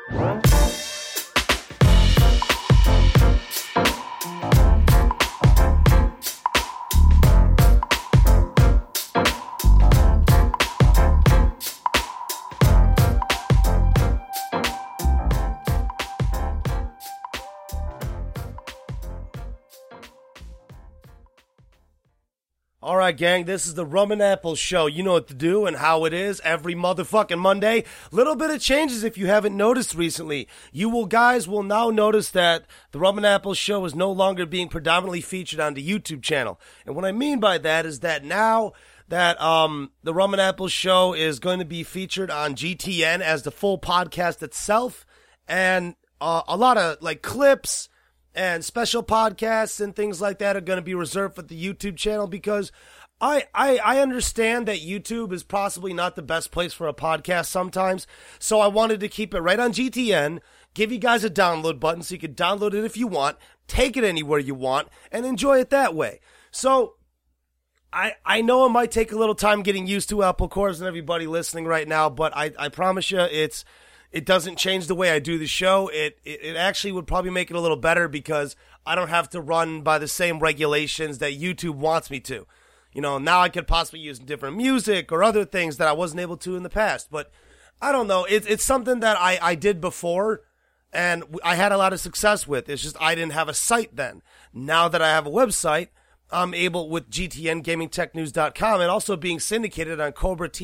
All right, gang, this is the Rum and Apple Show. You know what to do and how it is every motherfucking Monday. Little bit of changes if you haven't noticed recently. You guys will now notice that the Rum and Apple Show is no longer being predominantly featured on the YouTube channel. And what I mean by that is that now that the Rum and Apple Show is going to be featured on GTN as the full podcast itself, and a lot of like clips and special podcasts and things like that are going to be reserved for the YouTube channel, because I understand that YouTube is possibly not the best place for a podcast sometimes. So I wanted to keep it right on GTN, give you guys a download button so you can download it if you want, take it anywhere you want, and enjoy it that way. So I know it might take a little time getting used to Apple Cores and everybody listening right now, but I promise you it doesn't change the way I do the show. It actually would probably make it a little better because I don't have to run by the same regulations that YouTube wants me to. You know, now I could possibly use different music or other things that I wasn't able to in the past. But I don't know. It's something that I did before and I had a lot of success with. It's just I didn't have a site then. Now that I have a website, I'm able with GTNGamingTechNews.com and also being syndicated on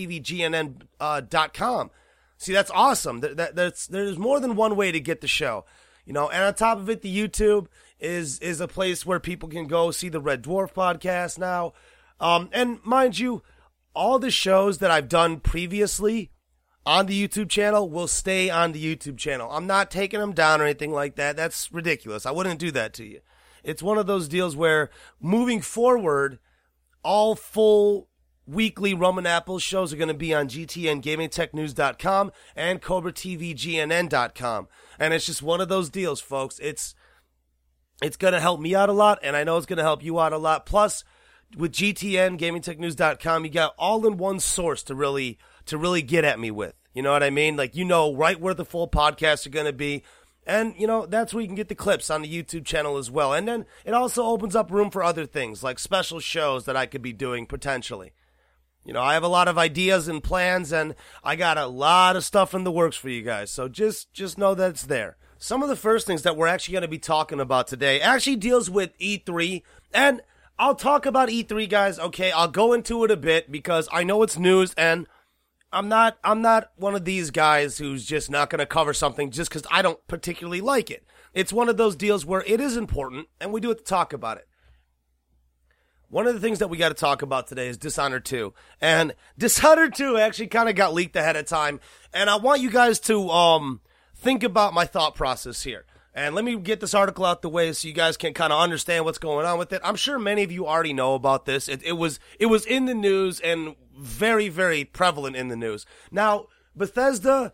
CobraTVGNN.com. See, that's awesome. There's more than one way to get the show, you know. And on top of it, the YouTube is a place where people can go see the Red Dwarf podcast now. And mind you, all the shows that I've done previously on the YouTube channel will stay on the YouTube channel. I'm not taking them down or anything like that. That's ridiculous. I wouldn't do that to you. It's one of those deals where moving forward, all full weekly Rum and Apple shows are going to be on GTNGamingTechNews.com and CobraTVGNN.com. And it's just one of those deals, folks. It's going to help me out a lot, and I know it's going to help you out a lot. Plus, with GTNGamingTechNews.com, you got all-in-one source to really get at me with. You know what I mean? Like, you know right where the full podcasts are going to be. And, you know, that's where you can get the clips on the YouTube channel as well. And then it also opens up room for other things, like special shows that I could be doing potentially. You know, I have a lot of ideas and plans, and I got a lot of stuff in the works for you guys. So just know that it's there. Some of the first things that we're actually going to be talking about today actually deals with E3. And I'll talk about E3, guys, okay? I'll go into it a bit because I know it's news, and I'm not one of these guys who's just not going to cover something just because I don't particularly like it. It's one of those deals where it is important, and we do have to talk about it. One of the things that we got to talk about today is Dishonored 2. And Dishonored 2 actually kind of got leaked ahead of time. And I want you guys to think about my thought process here. And let me get this article out the way so you guys can kind of understand what's going on with it. I'm sure many of you already know about this. It was in the news and very, very prevalent in the news. Now, Bethesda,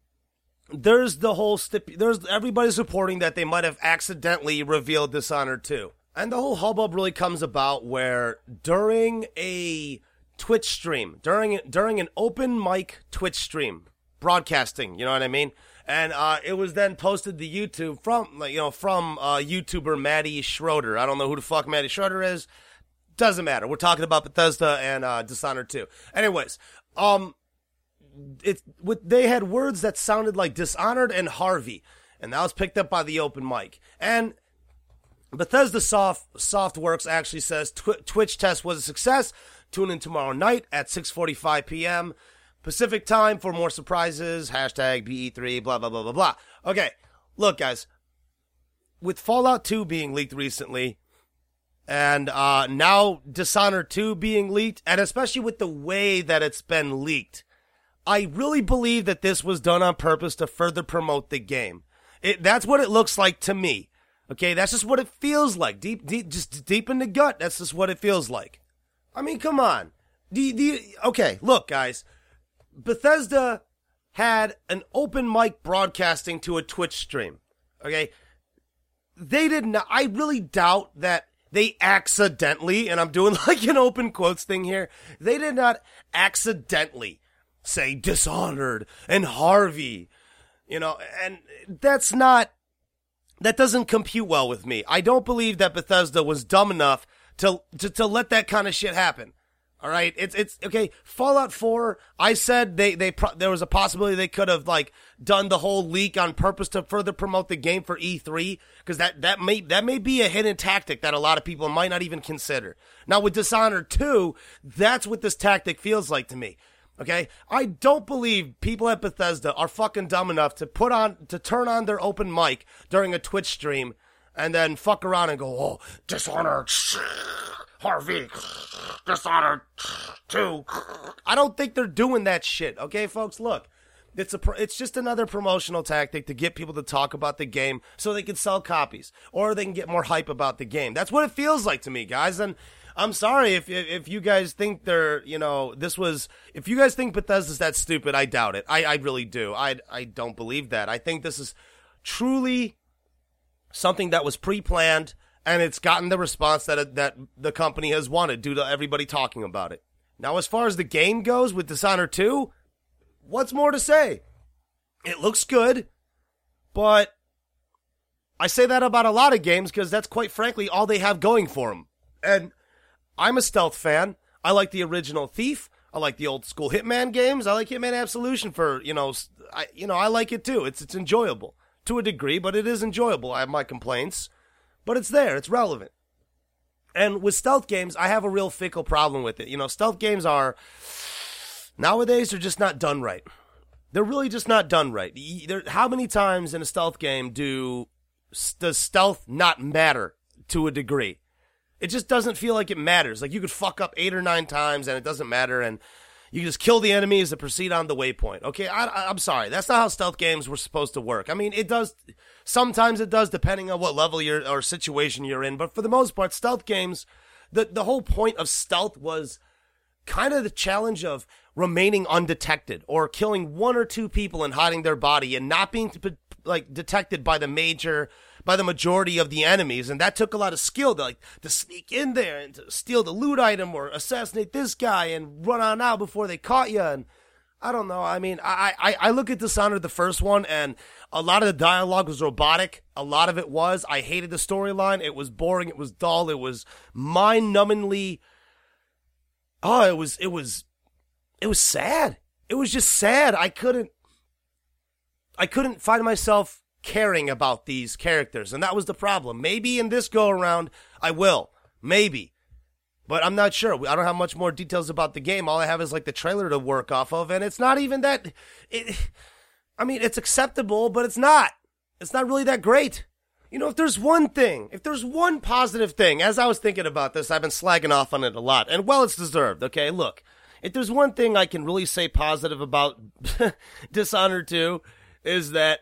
there's everybody's reporting that they might have accidentally revealed Dishonored 2. And the whole hubbub really comes about where during a Twitch stream, during an open mic Twitch stream, broadcasting, you know what I mean? And it was then posted to YouTube from YouTuber Maddie Schroeder. I don't know who the fuck Maddie Schroeder is. Doesn't matter. We're talking about Bethesda and Dishonored 2. Anyways, they had words that sounded like Dishonored and Harvey, and that was picked up by the open mic. And Bethesda Softworks actually says Twitch test was a success. Tune in tomorrow night at 6:45 p.m. Pacific time for more surprises. Hashtag BE3, blah, blah, blah, blah, blah. Okay, look, guys. With Fallout 2 being leaked recently, and now Dishonored 2 being leaked, and especially with the way that it's been leaked, I really believe that this was done on purpose to further promote the game. That's what it looks like to me. Okay, that's just what it feels like. Deep in the gut, that's just what it feels like. I mean, come on. Okay, look, guys. Bethesda had an open mic broadcasting to a Twitch stream. Okay? They did not, I really doubt that they accidentally, and I'm doing like an open quotes thing here, they did not accidentally say Dishonored and Harvey And that doesn't compute well with me. I don't believe that Bethesda was dumb enough to let that kind of shit happen. All right, it's okay. Fallout 4, I said there was a possibility they could have done the whole leak on purpose to further promote the game for E3, because that may be a hidden tactic that a lot of people might not even consider. Now with Dishonored 2, that's what this tactic feels like to me. Okay, I don't believe people at Bethesda are fucking dumb enough to turn on their open mic during a Twitch stream and then fuck around and go, oh, Dishonored, Harvey, Dishonored 2. I don't think they're doing that shit. Okay, folks, look, it's just another promotional tactic to get people to talk about the game so they can sell copies or they can get more hype about the game. That's what it feels like to me, guys. And I'm sorry if you guys think if you guys think Bethesda's that stupid, I doubt it. I really do. I don't believe that. I think this is truly something that was pre-planned, and it's gotten the response that the company has wanted due to everybody talking about it. Now, as far as the game goes with Dishonored 2, what's more to say? It looks good, but I say that about a lot of games because that's quite frankly all they have going for them. And I'm a stealth fan. I like the original Thief. I like the old school Hitman games. I like Hitman Absolution I like it too. It's enjoyable to a degree, but it is enjoyable. I have my complaints, but it's there. It's relevant. And with stealth games, I have a real fickle problem with it. Stealth games nowadays, they're just not done right. They're really just not done right. How many times in a stealth game does stealth not matter to a degree? It just doesn't feel like it matters. Like you could fuck up 8 or 9 times and it doesn't matter, and you just kill the enemies and proceed on the waypoint. Okay, I'm sorry. That's not how stealth games were supposed to work. I mean, it does. Sometimes it does, depending on what level or situation you're in. But for the most part, stealth games, the whole point of stealth was kind of the challenge of remaining undetected or killing 1 or 2 people and hiding their body and not being detected by the majority of the enemies. And that took a lot of skill to sneak in there and to steal the loot item or assassinate this guy and run on out before they caught you. And I don't know. I mean, I look at Dishonored, the first one, and a lot of the dialogue was robotic. A lot of it was. I hated the storyline. It was boring. It was dull. It was mind-numbingly. Oh, it was sad. It was just sad. I couldn't find myself caring about these characters, and that was the problem. Maybe in this go around I will, maybe, but I'm not sure. I don't have much more details about the game. All I have is the trailer to work off of, and it's not even that. It's acceptable, but it's not really that great. If there's one positive thing, as I was thinking about this, I've been slagging off on it a lot, and well, it's deserved. Okay, look, if there's one thing I can really say positive about Dishonored 2 is that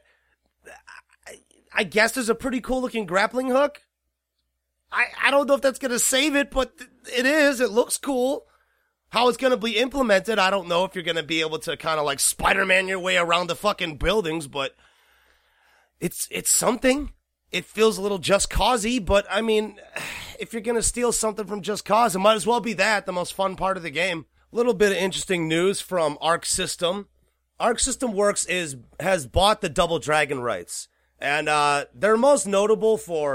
I guess there's a pretty cool looking grappling hook. I don't know if that's going to save it, but it is. It looks cool. How it's going to be implemented, I don't know if you're going to be able to kind of Spider-Man your way around the fucking buildings, but it's something. It feels a little Just Cause-y, but I mean, if you're going to steal something from Just Cause, it might as well be that, the most fun part of the game. Little bit of interesting news from Arc System. Arc System Works has bought the Double Dragon rights. And they're most notable for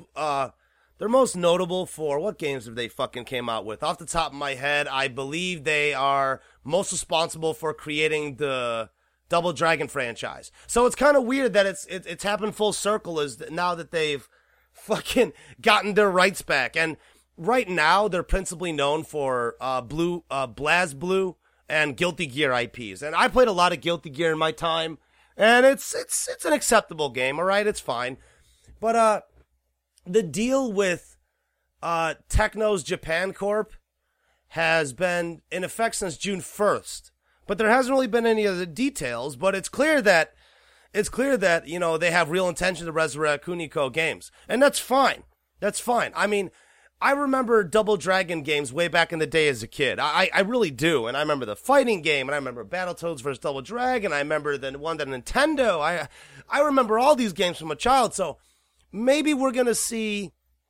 what games have they fucking came out with? Off the top of my head, I believe they are most responsible for creating the Double Dragon franchise. So it's kind of weird that it's happened full circle now that they've fucking gotten their rights back. And right now they're principally known for BlazBlue and Guilty Gear IPs. And I played a lot of Guilty Gear in my time. And it's an acceptable game, all right? It's fine. But the deal with Techno's Japan Corp has been in effect since June 1st. But there hasn't really been any other details, but it's clear that they have real intention to resurrect Kuniko games. And that's fine. That's fine. I mean, I remember Double Dragon games way back in the day as a kid. I really do. And I remember the fighting game, and I remember Battletoads vs. Double Dragon. I remember the one that Nintendo. I remember all these games from a child. So maybe we're going to see,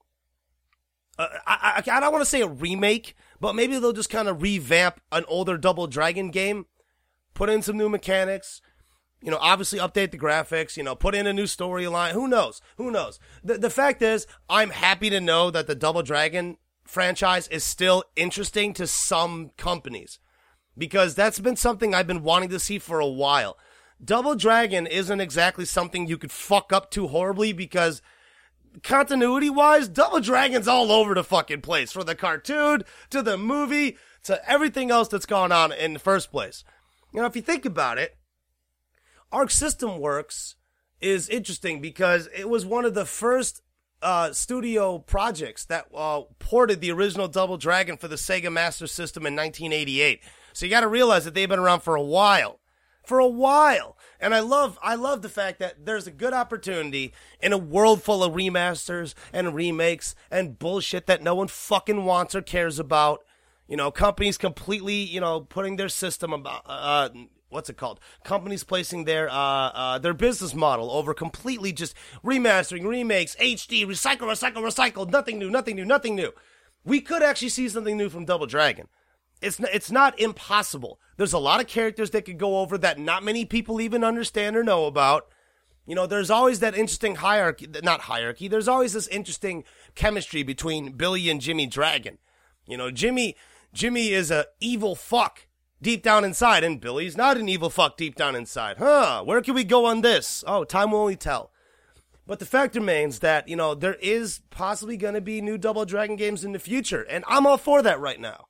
I don't want to say a remake, but maybe they'll just kind of revamp an older Double Dragon game, put in some new mechanics, obviously update the graphics, put in a new storyline. Who knows? The fact is, I'm happy to know that the Double Dragon franchise is still interesting to some companies, because that's been something I've been wanting to see for a while. Double Dragon isn't exactly something you could fuck up too horribly, because continuity-wise, Double Dragon's all over the fucking place, from the cartoon to the movie to everything else that's gone on in the first place. If you think about it, Arc System Works is interesting because it was one of the first studio projects that ported the original Double Dragon for the Sega Master System in 1988. So you got to realize that they've been around for a while. And I love the fact that there's a good opportunity in a world full of remasters and remakes and bullshit that no one fucking wants or cares about. Companies completely, putting their system about, companies placing their business model over completely just remastering, remakes, HD, recycle, nothing new. We could actually see something new from Double Dragon. It's not impossible. There's a lot of characters that could go over that not many people even understand or know about. There's always that interesting hierarchy. There's always this interesting chemistry between Billy and Jimmy Dragon. Jimmy is a evil fuck deep down inside, and Billy's not an evil fuck deep down inside. Where can we go on this? Oh, time will only tell. But the fact remains that, there is possibly going to be new Double Dragon games in the future, and I'm all for that right now.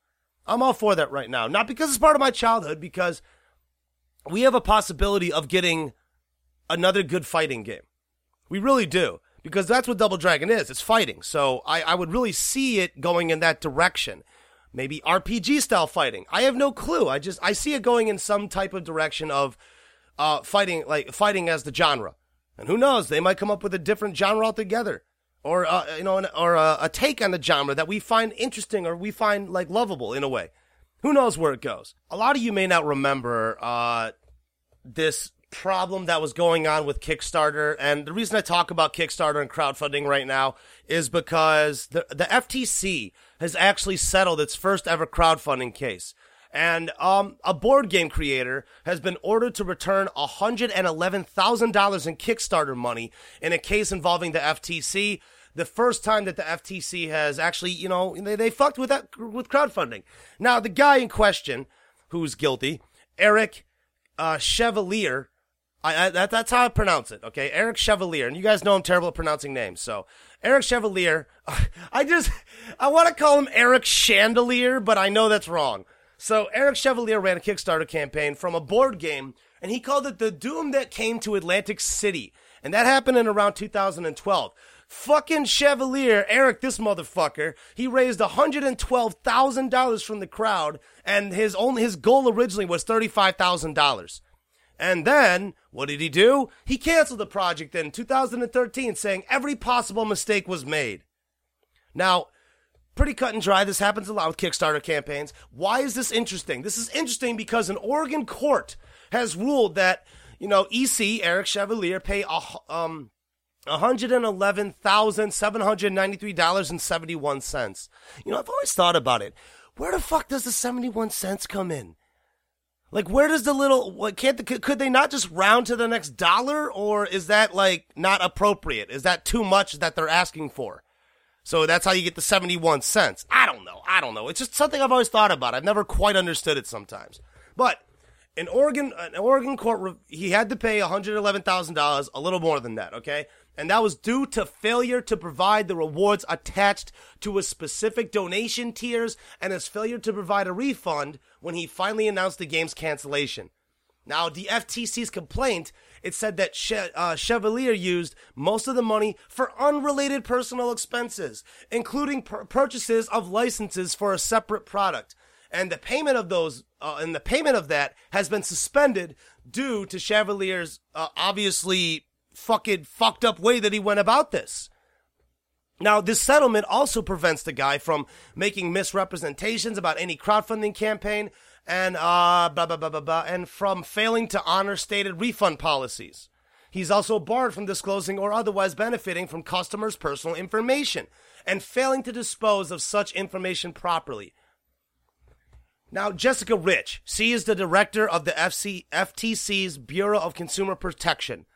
Not because it's part of my childhood, because we have a possibility of getting another good fighting game. We really do, because that's what Double Dragon is. It's fighting. So I would really see it going in that direction. Maybe RPG style fighting. I have no clue. I see it going in some type of direction of fighting as the genre. And who knows, they might come up with a different genre altogether. Or a take on the genre that we find interesting or we find lovable in a way. Who knows where it goes? A lot of you may not remember this problem that was going on with Kickstarter, and the reason I talk about Kickstarter and crowdfunding right now is because the FTC has actually settled its first ever crowdfunding case. And a board game creator has been ordered to return $111,000 in Kickstarter money in a case involving the FTC. The first time that the FTC has actually, they fucked with crowdfunding. Now, the guy in question, who's guilty, Eric Chevalier, that's how I pronounce it, okay? Eric Chevalier. And you guys know I'm terrible at pronouncing names. So, Eric Chevalier, I want to call him Eric Chandelier, but I know that's wrong. So, Eric Chevalier ran a Kickstarter campaign from a board game, and he called it The Doom That Came to Atlantic City. And that happened in around 2012. Fucking Chevalier, Eric, this motherfucker, he raised $112,000 from the crowd, and his goal originally was $35,000. And then, what did he do? He canceled the project in 2013, saying every possible mistake was made. Now, pretty cut and dry, this happens a lot with Kickstarter campaigns. Why is this interesting? This is interesting because an Oregon court has ruled that, EC, Eric Chevalier, pay $111,793.71. I've always thought about it. Where the fuck does the 71 cents come in? Where does could they not just round to the next dollar, or is that not appropriate? Is that too much that they're asking for? So that's how you get the 71 cents. I don't know. It's just something I've always thought about. I've never quite understood it sometimes. But an Oregon court, he had to pay $111,000, a little more than that, okay? And that was due to failure to provide the rewards attached to his specific donation tiers and his failure to provide a refund when he finally announced the game's cancellation. Now, the FTC's complaint, it said that Chevalier used most of the money for unrelated personal expenses, including purchases of licenses for a separate product. And the payment of that has been suspended due to Chevalier's obviously fucking fucked up way that he went about this. Now, this settlement also prevents the guy from making misrepresentations about any crowdfunding campaign and and from failing to honor stated refund policies. He's also barred from disclosing or otherwise benefiting from customers' personal information and failing to dispose of such information properly. Now, Jessica Rich, she is the director of the FTC's Bureau of Consumer Protection.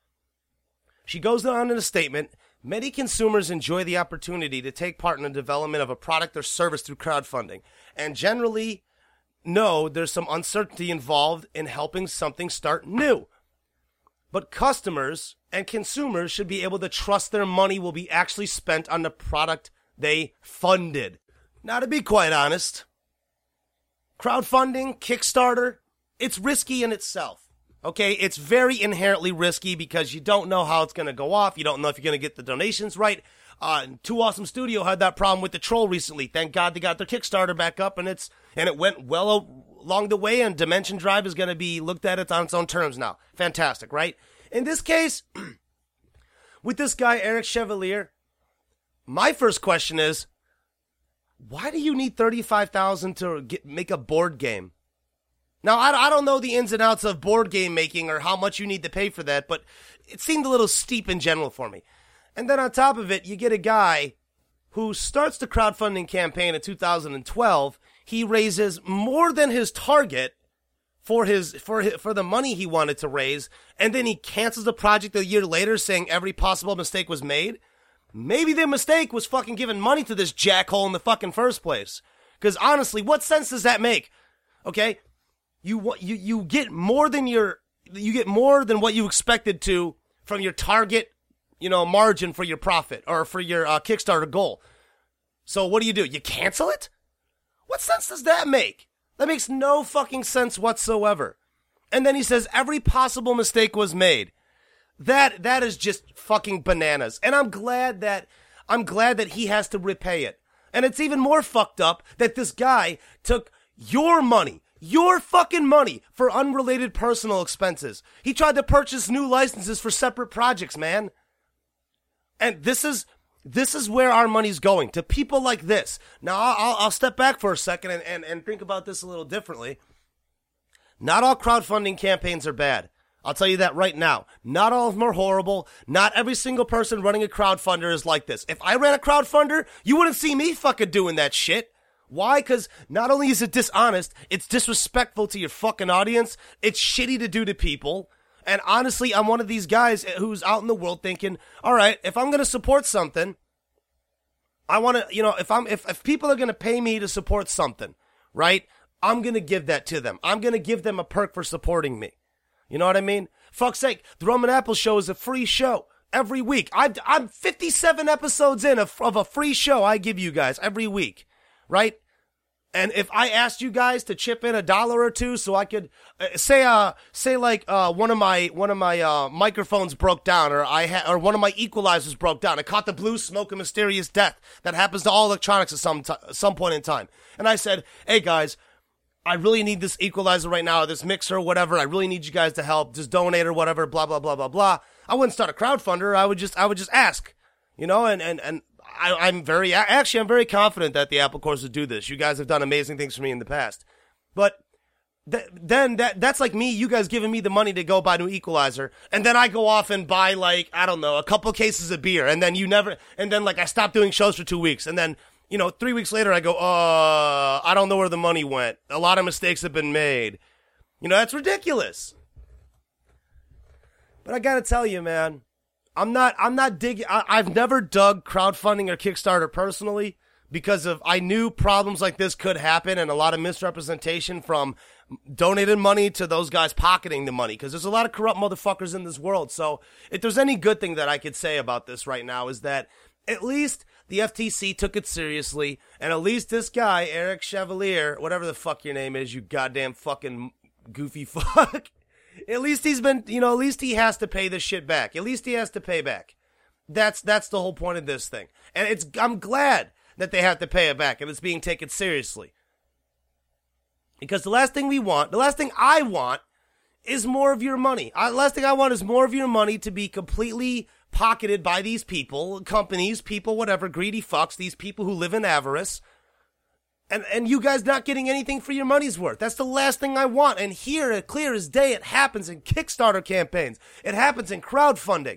She goes on in a statement, many consumers enjoy the opportunity to take part in the development of a product or service through crowdfunding, and generally know there's some uncertainty involved in helping something start new. But customers and consumers should be able to trust their money will be actually spent on the product they funded. Now, to be quite honest, crowdfunding, Kickstarter, it's risky in itself. Okay, it's very inherently risky because you don't know how it's going to go off. You don't know if you're going to get the donations right. Too Awesome Studio had that problem with the troll recently. Thank God they got their Kickstarter back up, and it went well along the way, and Dimension Drive is going to be looked at on its own terms now. Fantastic, right? In this case, with this guy, Eric Chevalier, my first question is, why do you need $35,000 to make a board game? Now, I don't know the ins and outs of board game making or how much you need to pay for that, but it seemed a little steep in general for me. And then on top of it, you get a guy who starts the crowdfunding campaign in 2012. He raises more than his target for the money he wanted to raise, and then he cancels the project a year later saying every possible mistake was made. Maybe the mistake was fucking giving money to this jackhole in the fucking first place. Because honestly, what sense does that make? Okay? You get more than what you expected to from your target, margin for your profit or for your Kickstarter goal. So what do? You cancel it? What sense does that make? That makes no fucking sense whatsoever. And then he says every possible mistake was made. That is just fucking bananas. And I'm glad that he has to repay it. And it's even more fucked up that this guy took your money, your fucking money, for unrelated personal expenses. He tried to purchase new licenses for separate projects, man. And this is where our money's going, to people like this. Now, I'll step back for a second and think about this a little differently. Not all crowdfunding campaigns are bad. I'll tell you that right now. Not all of them are horrible. Not every single person running a crowdfunder is like this. If I ran a crowdfunder, you wouldn't see me fucking doing that shit. Why? Because not only is it dishonest, it's disrespectful to your fucking audience. It's shitty to do to people. And honestly, I'm one of these guys who's out in the world thinking, all right, if I'm going to support something, I want to, if people are going to pay me to support something, right, I'm going to give that to them. I'm going to give them a perk for supporting me. You know what I mean? Fuck's sake, the Roman Apple Show is a free show every week. I'm 57 episodes in of a free show I give you guys every week, right? And if I asked you guys to chip in $1 or $2 so I could say one of my microphones broke down, or one of my equalizers broke down. I caught the blue smoke of mysterious death that happens to all electronics at some point in time. And I said, hey guys, I really need this equalizer right now, this mixer, whatever. I really need you guys to help. Just donate or whatever, blah, blah, blah, blah, blah. I wouldn't start a crowdfunder. I would just ask, and I'm very confident that the Apple Course would do this. You guys have done amazing things for me in the past. But that's like me, you guys giving me the money to go buy a new equalizer, and then I go off and buy a couple cases of beer, and then I stop doing shows for 2 weeks, and then 3 weeks later I go, I don't know where the money went. A lot of mistakes have been made. That's ridiculous. But I gotta tell you, man, I'm not digging. I've never dug crowdfunding or Kickstarter personally because I knew problems like this could happen and a lot of misrepresentation from donated money to those guys pocketing the money, because there's a lot of corrupt motherfuckers in this world. So if there's any good thing that I could say about this right now is that at least the FTC took it seriously, and at least this guy, Eric Chevalier, whatever the fuck your name is, you goddamn fucking goofy fuck, at least he's been, at least he has to pay this shit back. At least he has to pay back. That's the whole point of this thing. And I'm glad that they have to pay it back and it's being taken seriously. Because the last thing I want is more of your money. The last thing I want is more of your money to be completely pocketed by these people, companies, people, whatever, greedy fucks, these people who live in avarice. And you guys not getting anything for your money's worth. That's the last thing I want. And here, clear as day, it happens in Kickstarter campaigns. It happens in crowdfunding.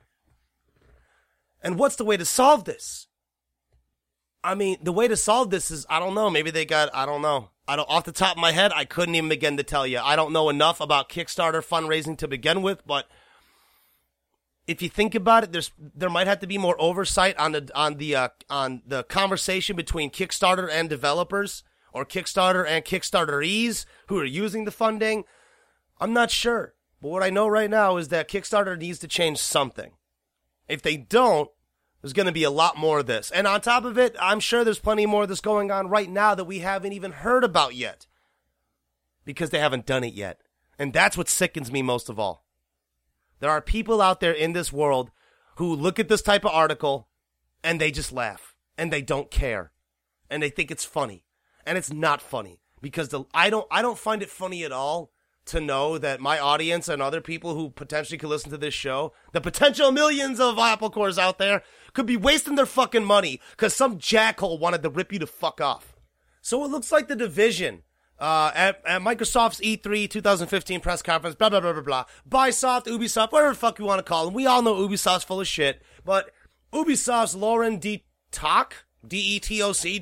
And what's the way to solve this? I mean, the way to solve this is, I don't know, maybe they got, I don't know. Off the top of my head, I couldn't even begin to tell you. I don't know enough about Kickstarter fundraising to begin with, but if you think about it, there might have to be more oversight on the conversation between Kickstarter and developers, or Kickstarter and Kickstarterees who are using the funding. I'm not sure, but what I know right now is that Kickstarter needs to change something. If they don't, there's going to be a lot more of this. And on top of it, I'm sure there's plenty more of this going on right now that we haven't even heard about yet, because they haven't done it yet. And that's what sickens me most of all. There are people out there in this world who look at this type of article and they just laugh and they don't care and they think it's funny, and it's not funny, because I don't find it funny at all to know that my audience and other people who potentially could listen to this show, the potential millions of Apple cores out there, could be wasting their fucking money because some jackhole wanted to rip you the fuck off. So it looks like The Division at Microsoft's E3 2015 press conference, blah, blah, blah, blah, blah. Ubisoft, whatever the fuck you want to call them. We all know Ubisoft's full of shit, but Ubisoft's Lauren Detoc, D-E-T-O-C,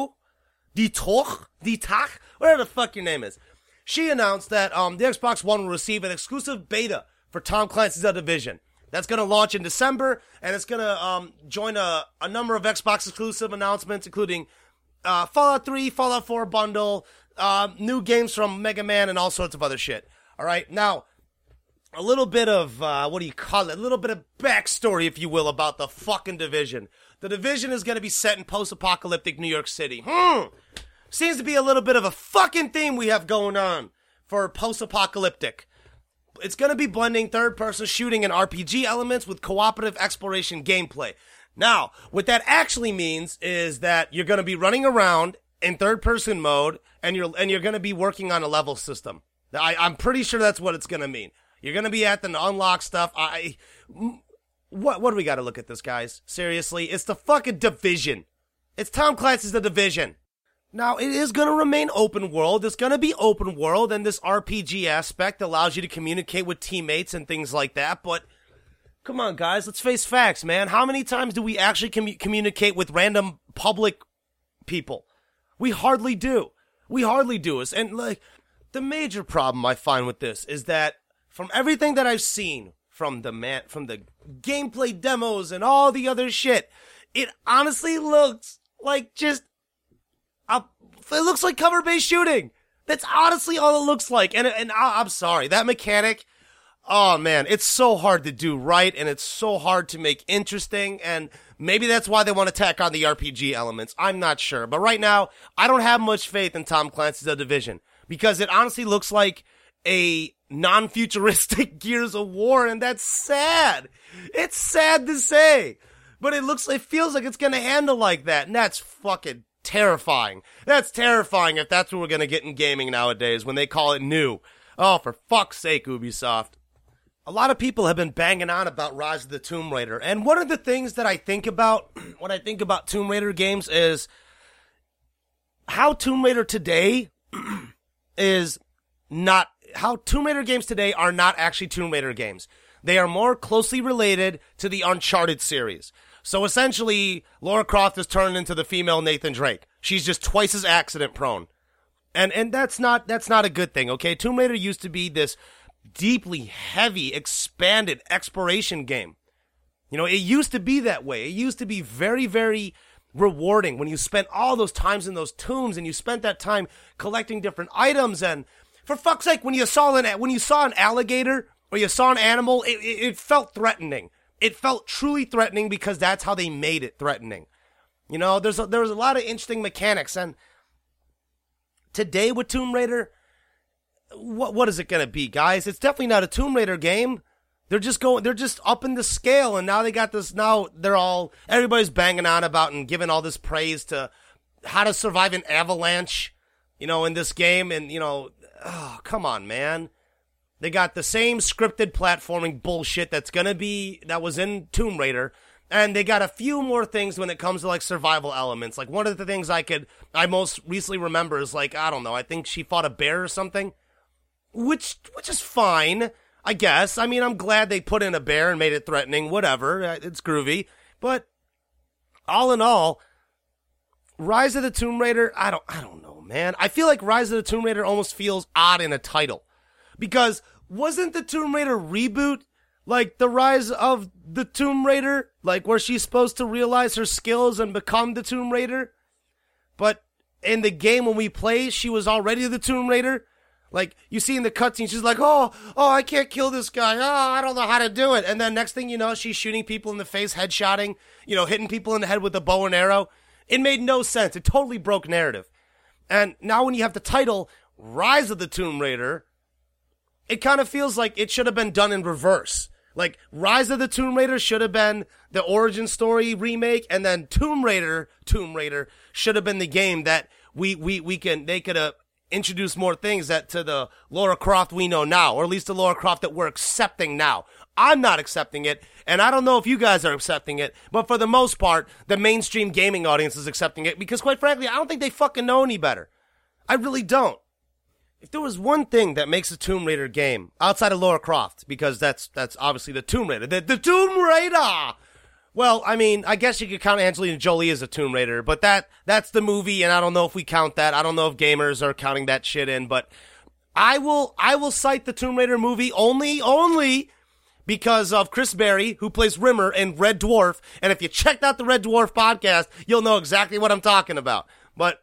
Detoch, whatever the fuck your name is. She announced that the Xbox One will receive an exclusive beta for Tom Clancy's The Division. That's going to launch in December, and it's going to join a number of Xbox exclusive announcements, including Fallout 3, Fallout 4 bundle, new games from Mega Man, and all sorts of other shit. All right, now, a little bit of, a little bit of backstory, if you will, about the fucking Division. The Division is going to be set in post-apocalyptic New York City. Seems to be a little bit of a fucking theme we have going on for post-apocalyptic. It's going to be blending third-person shooting and RPG elements with cooperative exploration gameplay. Now, what that actually means is that you're going to be running around in third-person mode, and you're going to be working on a level system. I'm pretty sure that's what it's going to mean. You're going to be at the unlock stuff. What do we got to look at this, guys? Seriously, it's the fucking Division. It's Tom Clancy's The Division. Now, it is going to remain open world. It's going to be open world, and this RPG aspect allows you to communicate with teammates and things like that, but come on, guys, let's face facts, man. How many times do we actually communicate with random public people? We hardly do. And, like, the major problem I find with this is that from everything that I've seen, from the gameplay demos and all the other shit, it honestly looks like it looks like cover-based shooting. That's honestly all it looks like. And I'm sorry, that mechanic, oh man, it's so hard to do right, and it's so hard to make interesting, and maybe that's why they want to tack on the RPG elements. I'm not sure. But right now, I don't have much faith in Tom Clancy's The Division, because it honestly looks like a non-futuristic Gears of War, and that's sad. It's sad to say, but it feels like it's gonna handle like that, and that's fucking terrifying. That's terrifying if that's what we're gonna get in gaming nowadays when they call it new. Oh, for fuck's sake, Ubisoft. A lot of people have been banging on about Rise of the Tomb Raider, and one of the things that I think about when I think about Tomb Raider games is how Tomb Raider today how Tomb Raider games today are not actually Tomb Raider games. They are more closely related to the Uncharted series. So essentially, Lara Croft is turned into the female Nathan Drake. She's just twice as accident prone. And that's not a good thing, okay? Tomb Raider used to be this deeply heavy, expanded exploration game. You know, it used to be that way. It used to be very, very rewarding when you spent all those times in those tombs, and you spent that time collecting different items. And for fuck's sake, when you saw an alligator or you saw an animal, it felt threatening. It felt truly threatening because that's how they made it threatening. You know, there was a lot of interesting mechanics, and today with Tomb Raider, what is it going to be, guys? It's definitely not a Tomb Raider game. They're just upping the scale, and now they got this, everybody's banging on about and giving all this praise to how to survive an avalanche, you know, in this game, and, you know, oh, come on, man. They got the same scripted platforming bullshit that was in Tomb Raider, and they got a few more things when it comes to, like, survival elements. Like, one of the things I most recently remember is, like, I don't know, I think she fought a bear or something, which is fine, I guess. I mean, I'm glad they put in a bear and made it threatening, whatever, it's groovy, but all in all, Rise of the Tomb Raider, I don't know, man. I feel like Rise of the Tomb Raider almost feels odd in a title. Because wasn't the Tomb Raider reboot like the Rise of the Tomb Raider? Like where she's supposed to realize her skills and become the Tomb Raider? But in the game when we play, she was already the Tomb Raider. Like, you see in the cutscene, she's like, oh, I can't kill this guy. Oh, I don't know how to do it. And then next thing you know, she's shooting people in the face, headshotting, hitting people in the head with a bow and arrow. It made no sense. It totally broke narrative. And now when you have the title, Rise of the Tomb Raider, it kind of feels like it should have been done in reverse. Like, Rise of the Tomb Raider should have been the origin story remake, and then Tomb Raider should have been the game that they could have introduced more things that to the Lara Croft we know now, or at least the Lara Croft that we're accepting now. I'm not accepting it, and I don't know if you guys are accepting it, but for the most part, the mainstream gaming audience is accepting it, because quite frankly, I don't think they fucking know any better. I really don't. If there was one thing that makes a Tomb Raider game, outside of Lara Croft, because that's obviously the Tomb Raider, the Tomb Raider! Well, I mean, I guess you could count Angelina Jolie as a Tomb Raider, but that's the movie, and I don't know if we count that. I don't know if gamers are counting that shit in, but I will cite the Tomb Raider movie only because of Chris Berry, who plays Rimmer in Red Dwarf, and if you checked out the Red Dwarf podcast, you'll know exactly what I'm talking about. But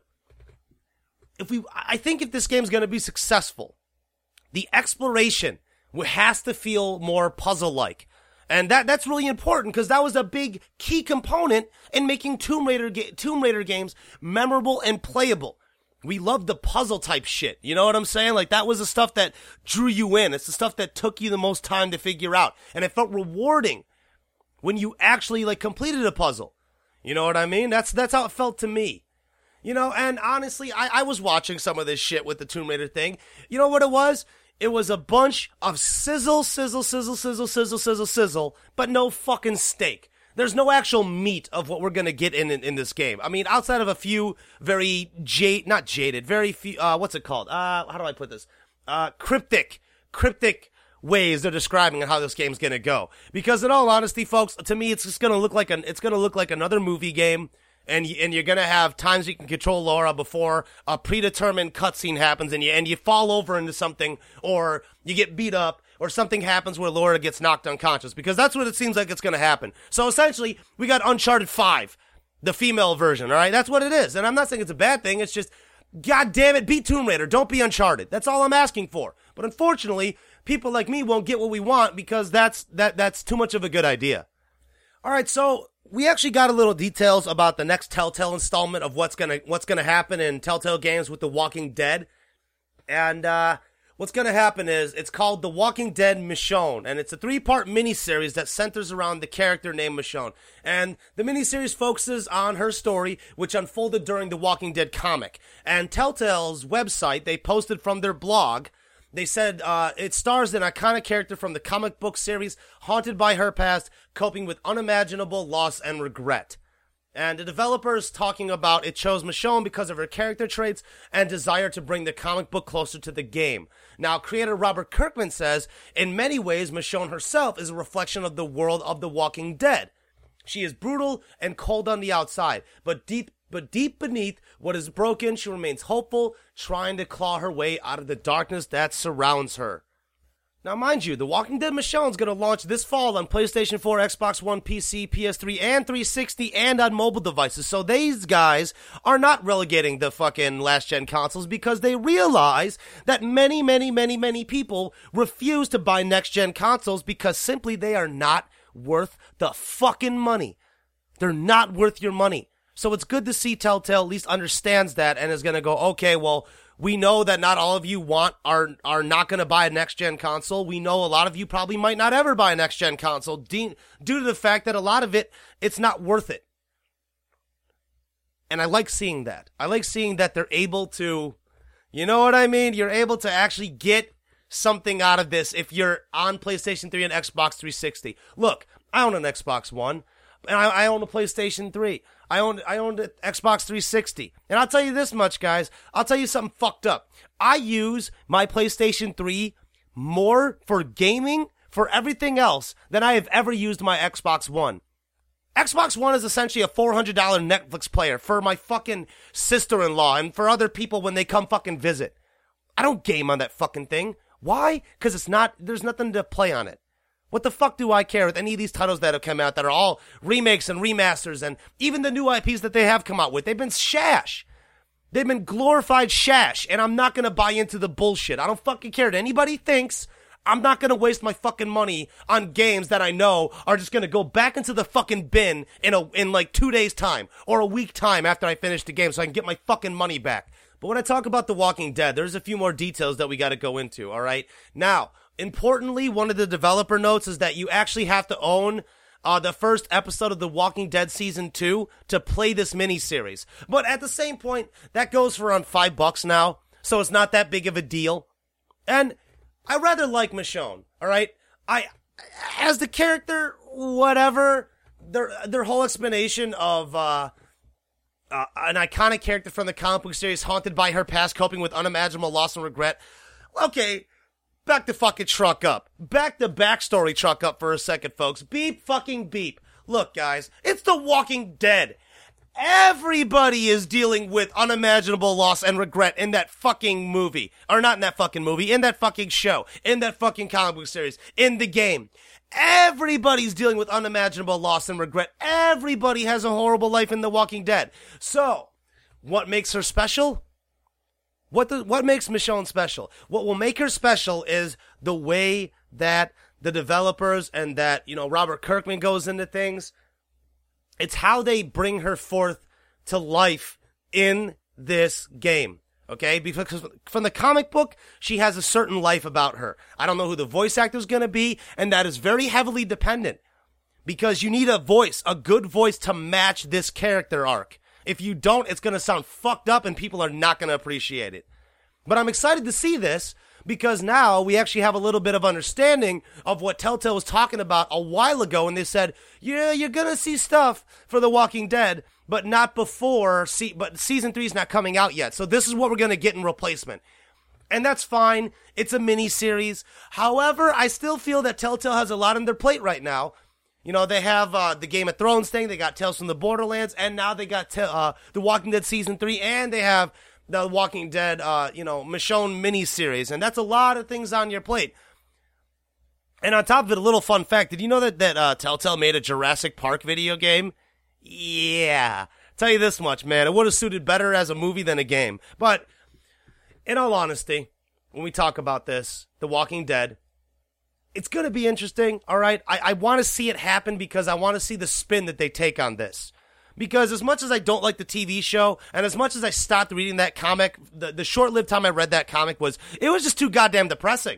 I think if this game's gonna be successful, the exploration has to feel more puzzle-like. And that's really important because that was a big key component in making Tomb Raider games memorable and playable. We love the puzzle type shit. You know what I'm saying? Like that was the stuff that drew you in. It's the stuff that took you the most time to figure out. And it felt rewarding when you actually like completed a puzzle. You know what I mean? That's how it felt to me. And honestly, I was watching some of this shit with the Tomb Raider thing. You know what it was? It was a bunch of sizzle, but no fucking steak. There's no actual meat of what we're gonna get in this game. I mean, outside of a few very not jaded, very few, what's it called? How do I put this? Cryptic ways they're describing how this game's gonna go. Because in all honesty, folks, to me, it's gonna look like another movie game. And you're gonna have times you can control Lara before a predetermined cutscene happens, and you fall over into something, or you get beat up, or something happens where Lara gets knocked unconscious, because that's what it seems like it's gonna happen. So essentially, we got Uncharted 5, the female version, alright? That's what it is. And I'm not saying it's a bad thing, it's just, god damn it, be Tomb Raider, don't be Uncharted. That's all I'm asking for. But unfortunately, people like me won't get what we want, because that's too much of a good idea. Alright, so we actually got a little details about the next Telltale installment of what's gonna happen in Telltale games with The Walking Dead. And what's gonna happen is it's called The Walking Dead Michonne, and it's a 3-part miniseries that centers around the character named Michonne. And the miniseries focuses on her story, which unfolded during the Walking Dead comic. And Telltale's website, they posted from their blog. They said it stars an iconic character from the comic book series, haunted by her past, coping with unimaginable loss and regret. And the developers talking about it chose Michonne because of her character traits and desire to bring the comic book closer to the game. Now, creator Robert Kirkman says, in many ways, Michonne herself is a reflection of the world of The Walking Dead. She is brutal and cold on the outside, but deep beneath what is broken, she remains hopeful, trying to claw her way out of the darkness that surrounds her. Now, mind you, The Walking Dead Michonne is going to launch this fall on PlayStation 4, Xbox One, PC, PS3, and 360, and on mobile devices. So these guys are not relegating the fucking last-gen consoles because they realize that many people refuse to buy next-gen consoles because simply they are not worth the fucking money. They're not worth your money. So it's good to see Telltale at least understands that and is going to go, okay, well, we know that not all of you are not going to buy a next-gen console. We know a lot of you probably might not ever buy a next-gen console due to the fact that a lot of it's not worth it. And I like seeing that. I like seeing that they're able to, you know what I mean? You're able to actually get something out of this if you're on PlayStation 3 and Xbox 360. Look, I own an Xbox One, and I own a PlayStation 3. I owned an Xbox 360. And I'll tell you this much, guys. I'll tell you something fucked up. I use my PlayStation 3 more for gaming, for everything else, than I have ever used my Xbox One. Xbox One is essentially a $400 Netflix player for my fucking sister-in-law and for other people when they come fucking visit. I don't game on that fucking thing. Why? Because there's nothing to play on it. What the fuck do I care with any of these titles that have come out that are all remakes and remasters, and even the new IPs that they have come out with? They've been shash. They've been glorified shash, and I'm not going to buy into the bullshit. I don't fucking care what anybody thinks. I'm not going to waste my fucking money on games that I know are just going to go back into the fucking bin in like 2 days time or a week time after I finish the game so I can get my fucking money back. But when I talk about The Walking Dead, there's a few more details that we got to go into, all right? Now, importantly, one of the developer notes is that you actually have to own the first episode of The Walking Dead Season 2 to play this miniseries. But at the same point, that goes for around $5 now, so it's not that big of a deal. And I rather like Michonne, all right? As the character, whatever, their whole explanation of an iconic character from the comic book series haunted by her past, coping with unimaginable loss and regret. Okay, back the fucking truck up. Back the backstory truck up for a second, folks. Beep fucking beep. Look, guys, it's The Walking Dead. Everybody is dealing with unimaginable loss and regret in that fucking movie. Or not in that fucking movie, in that fucking show, in that fucking comic book series, in the game. Everybody's dealing with unimaginable loss and regret. Everybody has a horrible life in The Walking Dead. So, what makes her special? What makes Michonne special? What will make her special is the way that the developers and that, Robert Kirkman goes into things. It's how they bring her forth to life in this game, okay? Because from the comic book, she has a certain life about her. I don't know who the voice actor is going to be, and that is very heavily dependent because you need a good voice to match this character arc. If you don't, it's going to sound fucked up and people are not going to appreciate it. But I'm excited to see this because now we actually have a little bit of understanding of what Telltale was talking about a while ago, and they said, yeah, you're going to see stuff for The Walking Dead, but not before, but Season 3 is not coming out yet. So this is what we're going to get in replacement. And that's fine. It's a mini-series. However, I still feel that Telltale has a lot on their plate right now. They have the Game of Thrones thing, they got Tales from the Borderlands, and now they got The Walking Dead Season 3, and they have The Walking Dead, Michonne miniseries, and that's a lot of things on your plate. And on top of it, a little fun fact, did you know that Telltale made a Jurassic Park video game? Yeah. Tell you this much, man, it would have suited better as a movie than a game. But, in all honesty, when we talk about this, The Walking Dead, it's going to be interesting, all right? I want to see it happen because I want to see the spin that they take on this. Because as much as I don't like the TV show, and as much as I stopped reading that comic, the short-lived time I read that comic was just too goddamn depressing.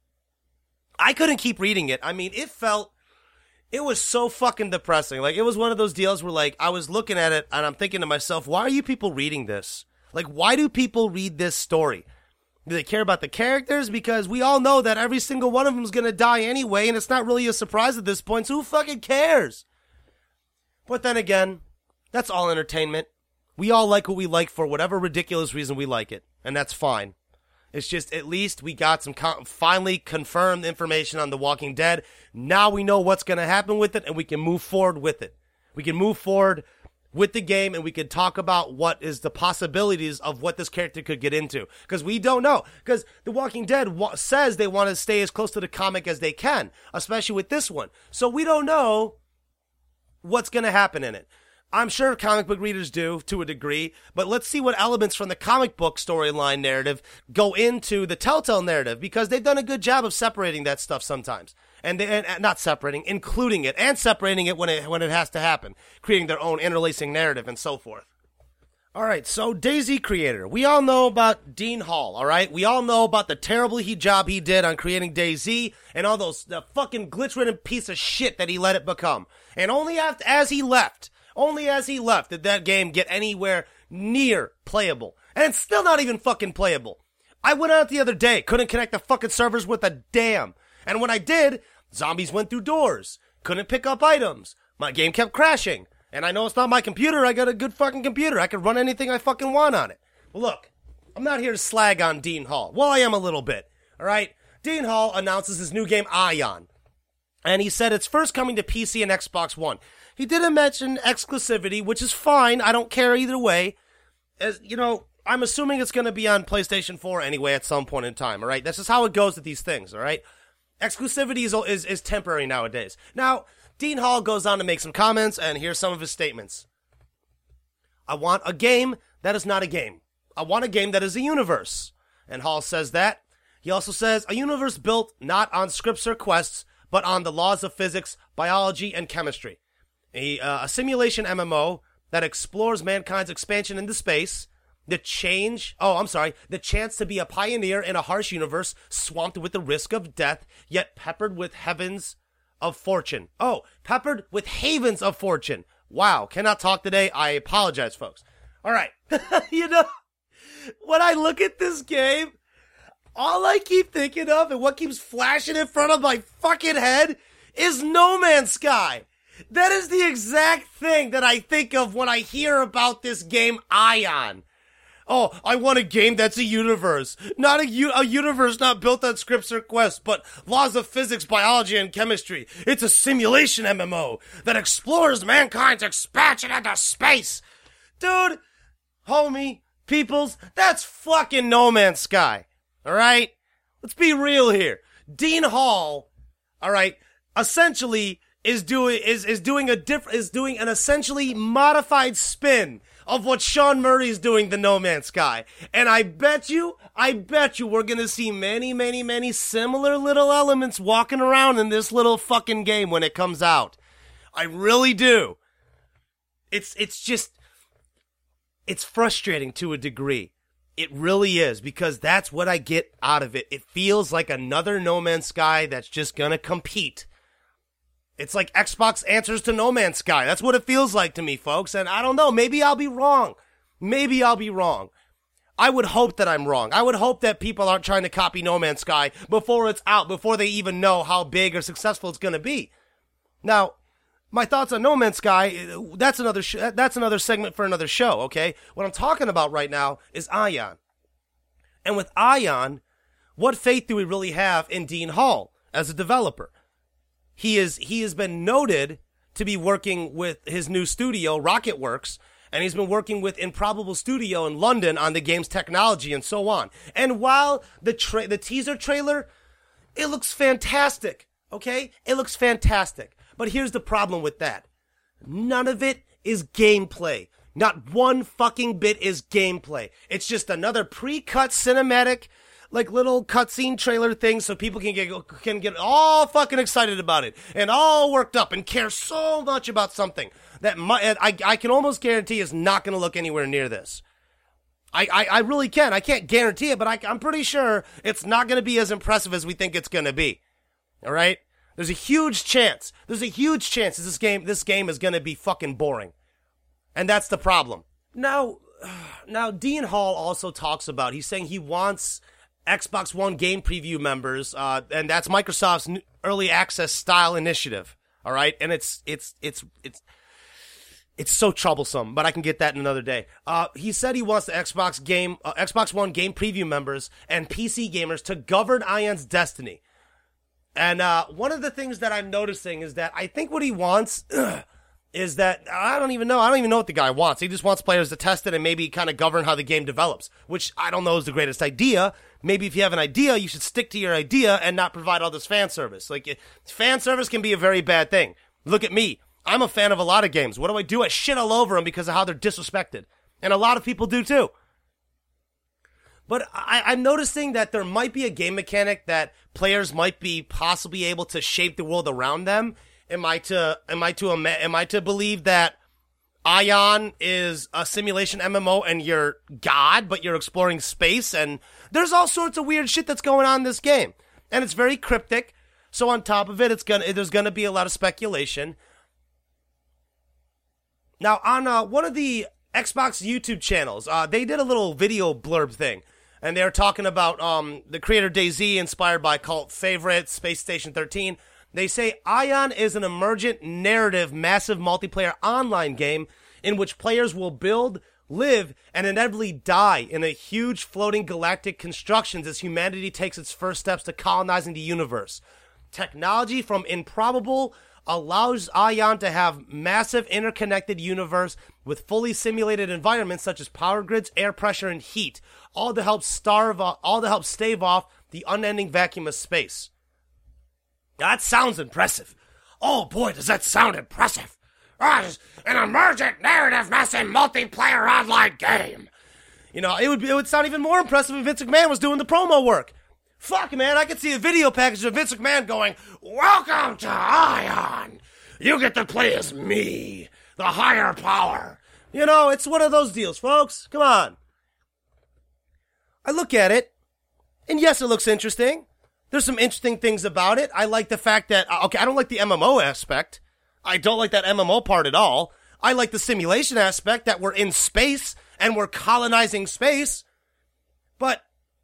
I couldn't keep reading it. I mean, it was so fucking depressing. Like, it was one of those deals where, like, I was looking at it, and I'm thinking to myself, why are you people reading this? Like, why do people read this story? Do they care about the characters? Because we all know that every single one of them is going to die anyway, and it's not really a surprise at this point, so who fucking cares? But then again, that's all entertainment. We all like what we like for whatever ridiculous reason we like it, and that's fine. It's just at least we got some finally confirmed information on The Walking Dead. Now we know what's going to happen with it, and we can move forward with it. We can move forward with the game, and we can talk about what is the possibilities of what this character could get into. Because we don't know. Because The Walking Dead says they want to stay as close to the comic as they can, especially with this one. So we don't know what's going to happen in it. I'm sure comic book readers do, to a degree, but let's see what elements from the comic book storyline narrative go into the Telltale narrative, because they've done a good job of separating that stuff sometimes. And not separating, including it, and separating it when it has to happen, creating their own interlacing narrative and so forth. Alright, so DayZ creator. We all know about Dean Hall, alright? We all know about the terrible job he did on creating DayZ and all the fucking glitch-ridden piece of shit that he let it become. And only as he left did that game get anywhere near playable. And it's still not even fucking playable. I went out the other day, couldn't connect the fucking servers with a damn. And when I did, zombies went through doors. Couldn't pick up items. My game kept crashing. And I know it's not my computer, I got a good fucking computer. I can run anything I fucking want on it. Well, look, I'm not here to slag on Dean Hall. Well, I am a little bit, alright? Dean Hall announces his new game, Ion. And he said it's first coming to PC and Xbox One. He didn't mention exclusivity, which is fine. I don't care either way. As you know, I'm assuming it's going to be on PlayStation 4 anyway at some point in time, all right? This is how it goes with these things, all right? Exclusivity is temporary nowadays. Now, Dean Hall goes on to make some comments, and here's some of his statements. I want a game that is not a game. I want a game that is a universe. And Hall says that. He also says, a universe built not on scripts or quests, but on the laws of physics, biology, and chemistry. A simulation MMO that explores mankind's expansion into space, the chance to be a pioneer in a harsh universe swamped with the risk of death, yet peppered with heavens of fortune. Oh, peppered with havens of fortune. Wow, cannot talk today. I apologize, folks. All right. You know, when I look at this game, all I keep thinking of and what keeps flashing in front of my fucking head is No Man's Sky. That is the exact thing that I think of when I hear about this game, Ion. Oh, I want a game that's a universe. Not a universe not built on scripts or quests, but laws of physics, biology, and chemistry. It's a simulation MMO that explores mankind's expansion into space. Dude, homie, peoples, that's fucking No Man's Sky. Alright? Let's be real here. Dean Hall, alright, essentially is doing an essentially modified spin of what Sean Murray's doing to No Man's Sky. And I bet you we're gonna see many, many, many similar little elements walking around in this little fucking game when it comes out. I really do. It's frustrating to a degree. It really is, because that's what I get out of it. It feels like another No Man's Sky that's just gonna compete. It's like Xbox answers to No Man's Sky. That's what it feels like to me, folks. And I don't know. Maybe I'll be wrong. I would hope that I'm wrong. I would hope that people aren't trying to copy No Man's Sky before it's out, before they even know how big or successful it's going to be. Now, my thoughts on No Man's Sky, that's another segment for another show, okay? What I'm talking about right now is Ion. And with Ion, what faith do we really have in Dean Hall as a developer? He has been noted to be working with his new studio, Rocketworks, and he's been working with Improbable Studio in London on the game's technology and so on. And while the teaser trailer, it looks fantastic, okay? It looks fantastic. But here's the problem with that. None of it is gameplay. Not one fucking bit is gameplay. It's just another pre-cut cinematic, like little cutscene trailer thing, so people can get all fucking excited about it and all worked up and care so much about something that I can almost guarantee is not going to look anywhere near this. I really can. I can't guarantee it, but I'm pretty sure it's not going to be as impressive as we think it's going to be. All right? There's a huge chance that this game is going to be fucking boring, and that's the problem. Now Dean Hall also talks about, he's saying he wants Xbox One game preview members, and that's Microsoft's early access style initiative. All right, and it's so troublesome, but I can get that in another day. He said he wants the Xbox One game preview members and PC gamers to govern Ion's destiny. And one of the things that I'm noticing is that I think what he wants is that I don't even know what the guy wants. He just wants players to test it and maybe kind of govern how the game develops, which I don't know is the greatest idea. Maybe if you have an idea, you should stick to your idea and not provide all this fan service. Like, fan service can be a very bad thing. Look at me. I'm a fan of a lot of games. What do? I shit all over them because of how they're disrespected. And a lot of people do too. But I'm noticing that there might be a game mechanic that players might be possibly able to shape the world around them. Am I to believe that Ion is a simulation MMO and you're God, but you're exploring space, and there's all sorts of weird shit that's going on in this game, and it's very cryptic. So on top of it, there's gonna be a lot of speculation. Now on one of the Xbox YouTube channels, they did a little video blurb thing, and they were talking about the creator DayZ, inspired by cult favorite Space Station 13. They say Ion is an emergent narrative, massive multiplayer online game in which players will build, live, and inevitably die in a huge floating galactic constructions as humanity takes its first steps to colonizing the universe. technology from improbable allows Aion to have massive interconnected universe with fully simulated environments such as power grids, air pressure, and heat, all to help stave off the unending vacuum of space. That sounds impressive. Oh boy, does that sound impressive. An emergent narrative messing multiplayer online game. You know, it would sound even more impressive if Vince McMahon was doing the promo work. Fuck, man, I could see a video package of Vince McMahon going, "Welcome to Aion. You get to play as me, the higher power." You know, it's one of those deals, folks. Come on. I look at it, and yes, it looks interesting. There's some interesting things about it. I like the fact that, okay, I don't like the MMO aspect. I don't like that MMO part at all. I like the simulation aspect that we're in space and we're colonizing space. But,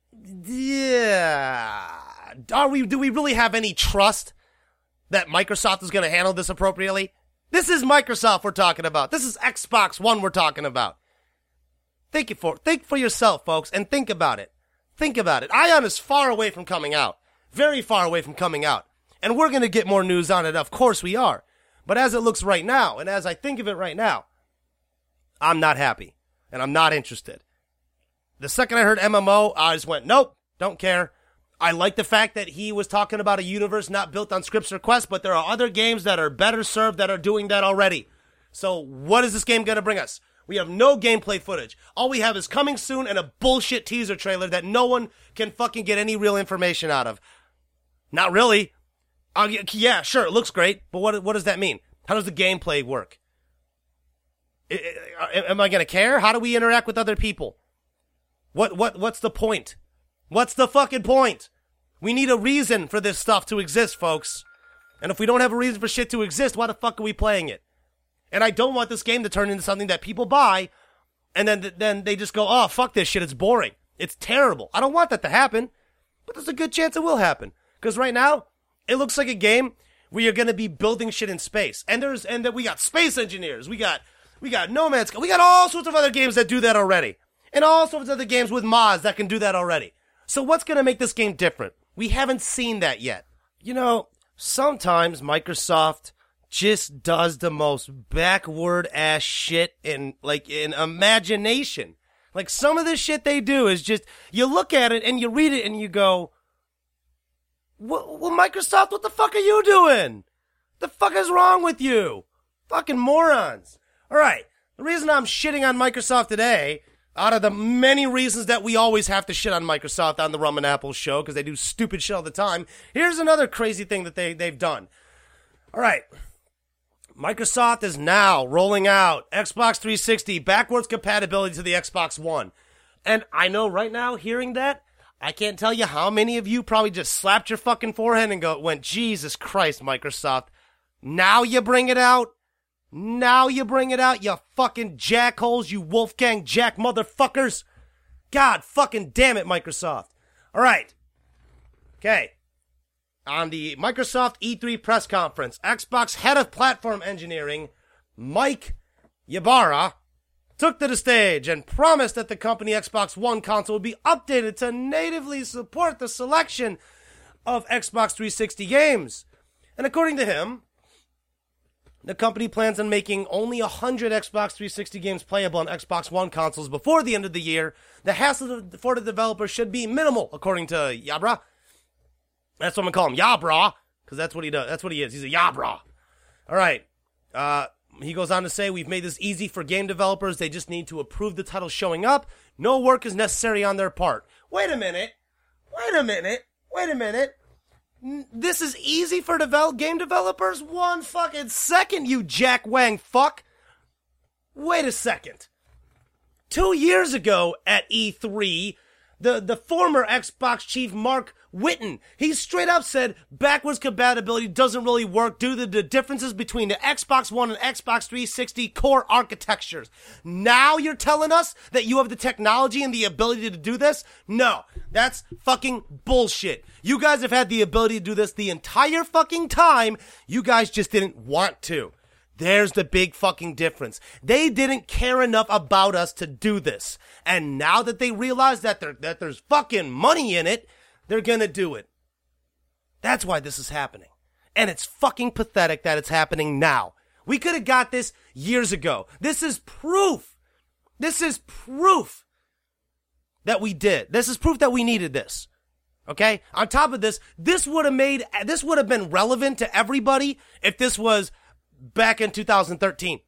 yeah, do we really have any trust that Microsoft is going to handle this appropriately? This is Microsoft we're talking about. This is Xbox One we're talking about. Think for yourself, folks, and think about it. Think about it. Aion is far away from coming out. Very far away from coming out. And we're going to get more news on it. Of course we are. But as it looks right now, and as I think of it right now, I'm not happy. And I'm not interested. The second I heard MMO, I just went, nope, don't care. I like the fact that he was talking about a universe not built on scripts or quests, but there are other games that are better served that are doing that already. So what is this game going to bring us? We have no gameplay footage. All we have is coming soon and a bullshit teaser trailer that no one can fucking get any real information out of. Not really. Yeah, sure, it looks great, but what does that mean? How does the gameplay work? Am I going to care? How do we interact with other people? What's the point? What's the fucking point? We need a reason for this stuff to exist, folks. And if we don't have a reason for shit to exist, why the fuck are we playing it? And I don't want this game to turn into something that people buy, and then they just go, oh, fuck this shit, it's boring. It's terrible. I don't want that to happen, but there's a good chance it will happen. Because right now, it looks like a game where you're going to be building shit in space. And that we got space engineers, we got No Man's Sky, we got all sorts of other games that do that already. And all sorts of other games with mods that can do that already. So what's going to make this game different? We haven't seen that yet. You know, sometimes Microsoft just does the most backward ass shit in imagination. Like, some of the shit they do is just, you look at it and you read it and you go, well, Microsoft, what the fuck are you doing? The fuck is wrong with you? Fucking morons. Alright, the reason I'm shitting on Microsoft today, out of the many reasons that we always have to shit on Microsoft on the Rum and Apple show, because they do stupid shit all the time, here's another crazy thing that they've done. Alright, Microsoft is now rolling out Xbox 360 backwards compatibility to the Xbox One. And I know right now, hearing that, I can't tell you how many of you probably just slapped your fucking forehead and went, Jesus Christ, Microsoft. Now you bring it out? Now you bring it out, you fucking jackholes, you Wolfgang Jack motherfuckers. God fucking damn it, Microsoft. Alright. Okay. On the Microsoft E3 press conference, Xbox head of platform engineering, Mike Ybarra, took to the stage and promised that the company Xbox One console would be updated to natively support the selection of Xbox 360 games. And according to him, the company plans on making only 100 Xbox 360 games playable on Xbox One consoles before the end of the year. The hassle for the developer should be minimal, according to Yabra. That's what I'm going to call him, Yabra, because that's what he does. That's what he is. He's a Yabra. All right. He goes on to say, we've made this easy for game developers. They just need to approve the title showing up. No work is necessary on their part. Wait a minute. This is easy for game developers? One fucking second, you Jack Wang fuck. Wait a second. 2 years ago at E3, the former Xbox chief Mark Whitten, he straight up said backwards compatibility doesn't really work due to the differences between the Xbox One and Xbox 360 core architectures. Now you're telling us that you have the technology and the ability to do this? No, that's fucking bullshit. You guys have had the ability to do this the entire fucking time. You guys just didn't want to. There's the big fucking difference. They didn't care enough about us to do this. And now that they realize that there's fucking money in it, they're gonna do it. That's why this is happening. And it's fucking pathetic that it's happening now. We could have got this years ago. This is proof. This is proof that we did. This is proof that we needed this. Okay? On top of this, this would have been relevant to everybody if this was back in 2013.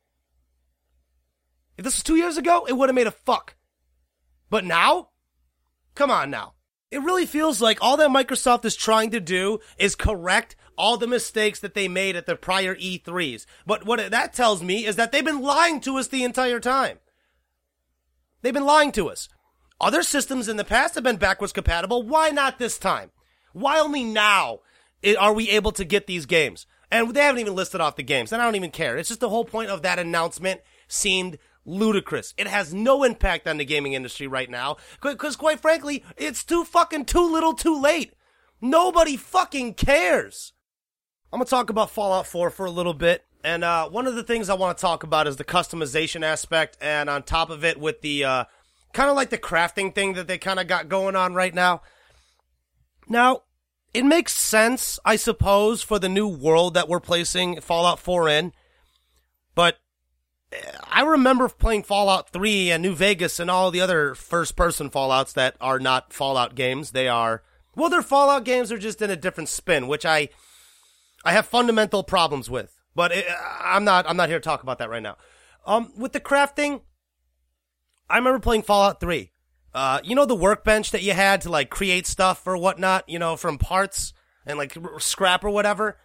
If this was 2 years ago, it would have made a fuck. But now? Come on now. It really feels like all that Microsoft is trying to do is correct all the mistakes that they made at the prior E3s. But what that tells me is that they've been lying to us the entire time. They've been lying to us. Other systems in the past have been backwards compatible. Why not this time? Why only now are we able to get these games? And they haven't even listed off the games, and I don't even care. It's just the whole point of that announcement seemed ludicrous. It has no impact on the gaming industry right now, because quite frankly, it's too little too late. Nobody fucking cares. I'm going to talk about Fallout 4 for a little bit, and one of the things I want to talk about is the customization aspect, and on top of it with the, kind of like the crafting thing that they kind of got going on right now. Now, it makes sense, I suppose, for the new world that we're placing Fallout 4 in, but I remember playing Fallout 3 and New Vegas and all the other first-person Fallouts that are not Fallout games. They're Fallout games, they're just in a different spin, which I have fundamental problems with. But I'm not here to talk about that right now. With the crafting, I remember playing Fallout 3. You know the workbench that you had to like create stuff or whatnot, you know, from parts and like scrap or whatever?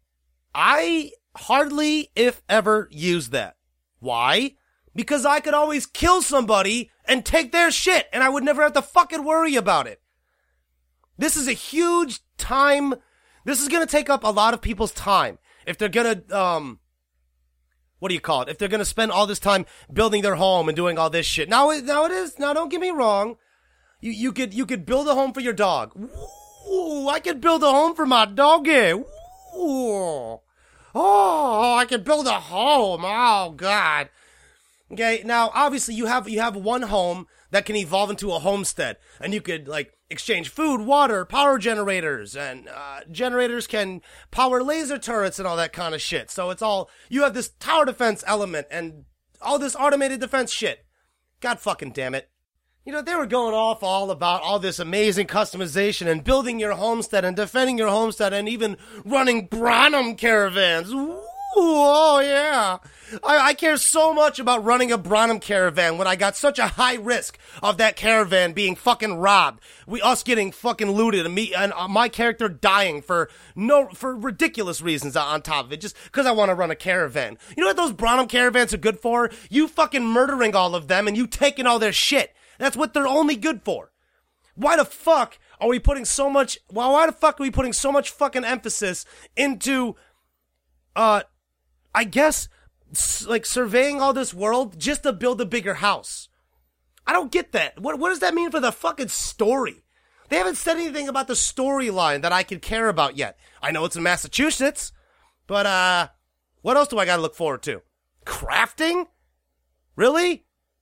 I hardly, if ever, used that. Why? Because I could always kill somebody and take their shit, and I would never have to fucking worry about it. This is a huge time. This is gonna take up a lot of people's time. If they're gonna, what do you call it? If they're gonna spend all this time building their home and doing all this shit. Now it is. Now don't get me wrong. You could build a home for your dog. Ooh, I could build a home for my doggy. Ooh. Oh, I can build a home. Oh, God. Okay, now, obviously, you have one home that can evolve into a homestead. And you could, like, exchange food, water, power generators. And generators can power laser turrets and all that kind of shit. So it's all, you have this tower defense element and all this automated defense shit. God fucking damn it. You know, they were going off all about all this amazing customization and building your homestead and defending your homestead and even running Branham caravans. Ooh, oh, yeah. I care so much about running a Branham caravan when I got such a high risk of that caravan being fucking robbed. Us getting fucking looted and my character dying for ridiculous reasons on top of it, just because I want to run a caravan. You know what those Branham caravans are good for? You fucking murdering all of them and you taking all their shit. That's what they're only good for. Why the fuck are we putting so much fucking emphasis into, I guess, like surveying all this world just to build a bigger house? I don't get that. What does that mean for the fucking story? They haven't said anything about the storyline that I could care about yet. I know it's in Massachusetts, but, what else do I gotta look forward to? Crafting? Really?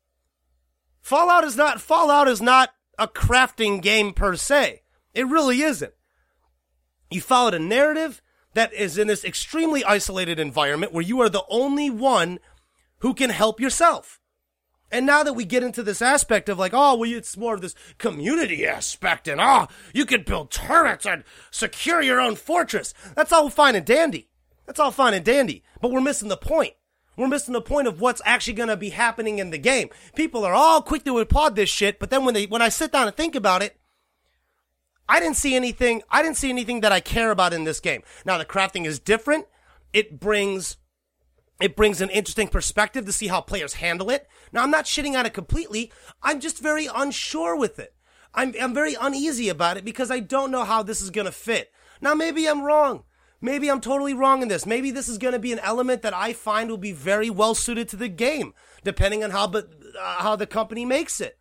Fallout is not a crafting game per se. It really isn't. You followed a narrative that is in this extremely isolated environment where you are the only one who can help yourself. And now that we get into this aspect of like, oh, well, it's more of this community aspect and, oh, you can build turrets and secure your own fortress. That's all fine and dandy. But we're missing the point. We're missing the point of what's actually going to be happening in the game. People are all quick to applaud this shit, but then when I sit down and think about it, I didn't see anything that I care about in this game. Now, the crafting is different. It brings an interesting perspective to see how players handle it. Now, I'm not shitting on it completely. I'm just very unsure with it. I'm very uneasy about it because I don't know how this is going to fit. Now, maybe I'm wrong. Maybe I'm totally wrong in this. Maybe this is going to be an element that I find will be very well suited to the game, depending on how the company makes it.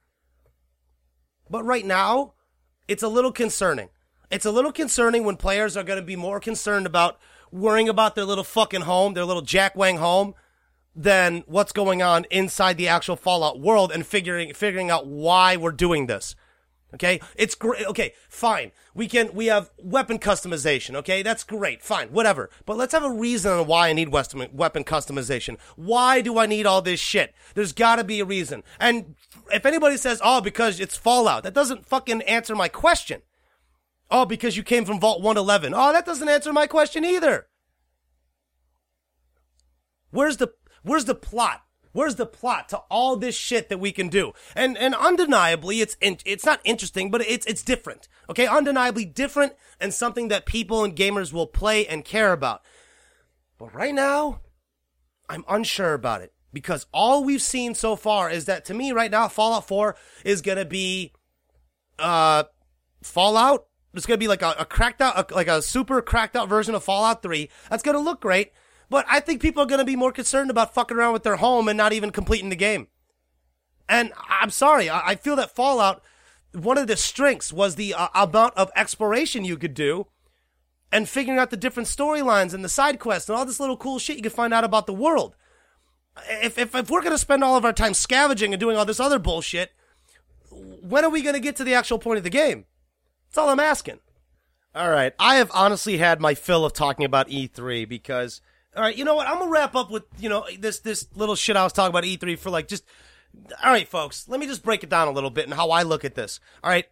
But right now, it's a little concerning. It's a little concerning when players are going to be more concerned about worrying about their little fucking home, their little jackwang home, than what's going on inside the actual Fallout world and figuring out why we're doing this. Okay, it's great. Okay, fine. We have weapon customization. Okay, that's great. Fine, whatever. But let's have a reason on why I need weapon customization. Why do I need all this shit? There's gotta be a reason. And if anybody says, oh, because it's Fallout, that doesn't fucking answer my question. Oh, because you came from Vault 111. Oh, that doesn't answer my question either. Where's the plot? Where's the plot to all this shit that we can do? And undeniably, it's not interesting, but it's different. Okay, undeniably different and something that people and gamers will play and care about. But right now, I'm unsure about it because all we've seen so far is that, to me right now, Fallout 4 is gonna be Fallout. It's gonna be like a cracked out, like a super cracked out version of Fallout 3. That's gonna look great. But I think people are going to be more concerned about fucking around with their home and not even completing the game. And I'm sorry, I feel that Fallout, one of the strengths was the amount of exploration you could do and figuring out the different storylines and the side quests and all this little cool shit you could find out about the world. If we're going to spend all of our time scavenging and doing all this other bullshit, when are we going to get to the actual point of the game? That's all I'm asking. All right, I have honestly had my fill of talking about E3 because... All right, you know what? I'm going to wrap up with, this little shit I was talking about E3 for all right, folks, let me just break it down a little bit and how I look at this. All right,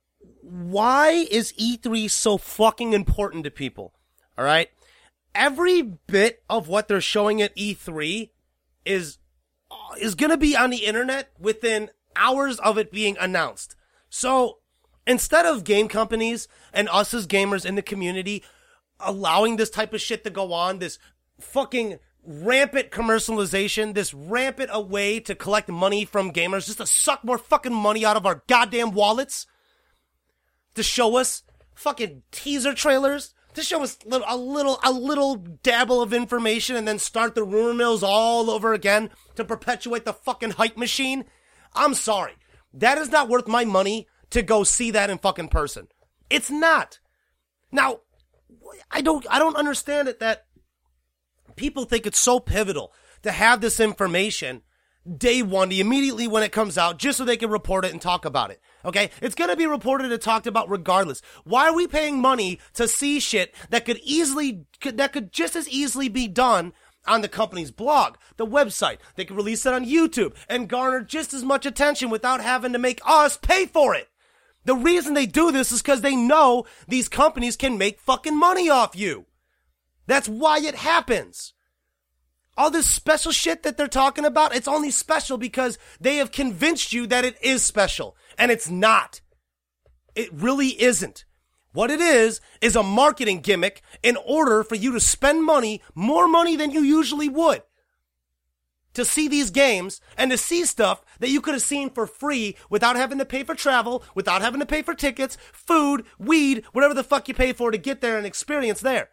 why is E3 so fucking important to people? All right, every bit of what they're showing at E3 is going to be on the internet within hours of it being announced. So instead of game companies and us as gamers in the community allowing this type of shit to go on, this fucking rampant commercialization, this rampant a way to collect money from gamers, just to suck more fucking money out of our goddamn wallets, to show us fucking teaser trailers, to show us a little dabble of information and then start the rumor mills all over again to perpetuate the fucking hype machine. I'm sorry. That is not worth my money to go see that in fucking person. It's not. Now, I don't understand it that people think it's so pivotal to have this information day one, immediately when it comes out, just so they can report it and talk about it. Okay? It's gonna be reported and talked about regardless. Why are we paying money to see shit that could just as easily be done on the company's blog, the website? They could release it on YouTube and garner just as much attention without having to make us pay for it. The reason they do this is because they know these companies can make fucking money off you. That's why it happens. All this special shit that they're talking about, it's only special because they have convinced you that it is special. And it's not. It really isn't. What it is a marketing gimmick in order for you to spend money, more money than you usually would, to see these games and to see stuff that you could have seen for free without having to pay for travel, without having to pay for tickets, food, weed, whatever the fuck you pay for to get there and experience there.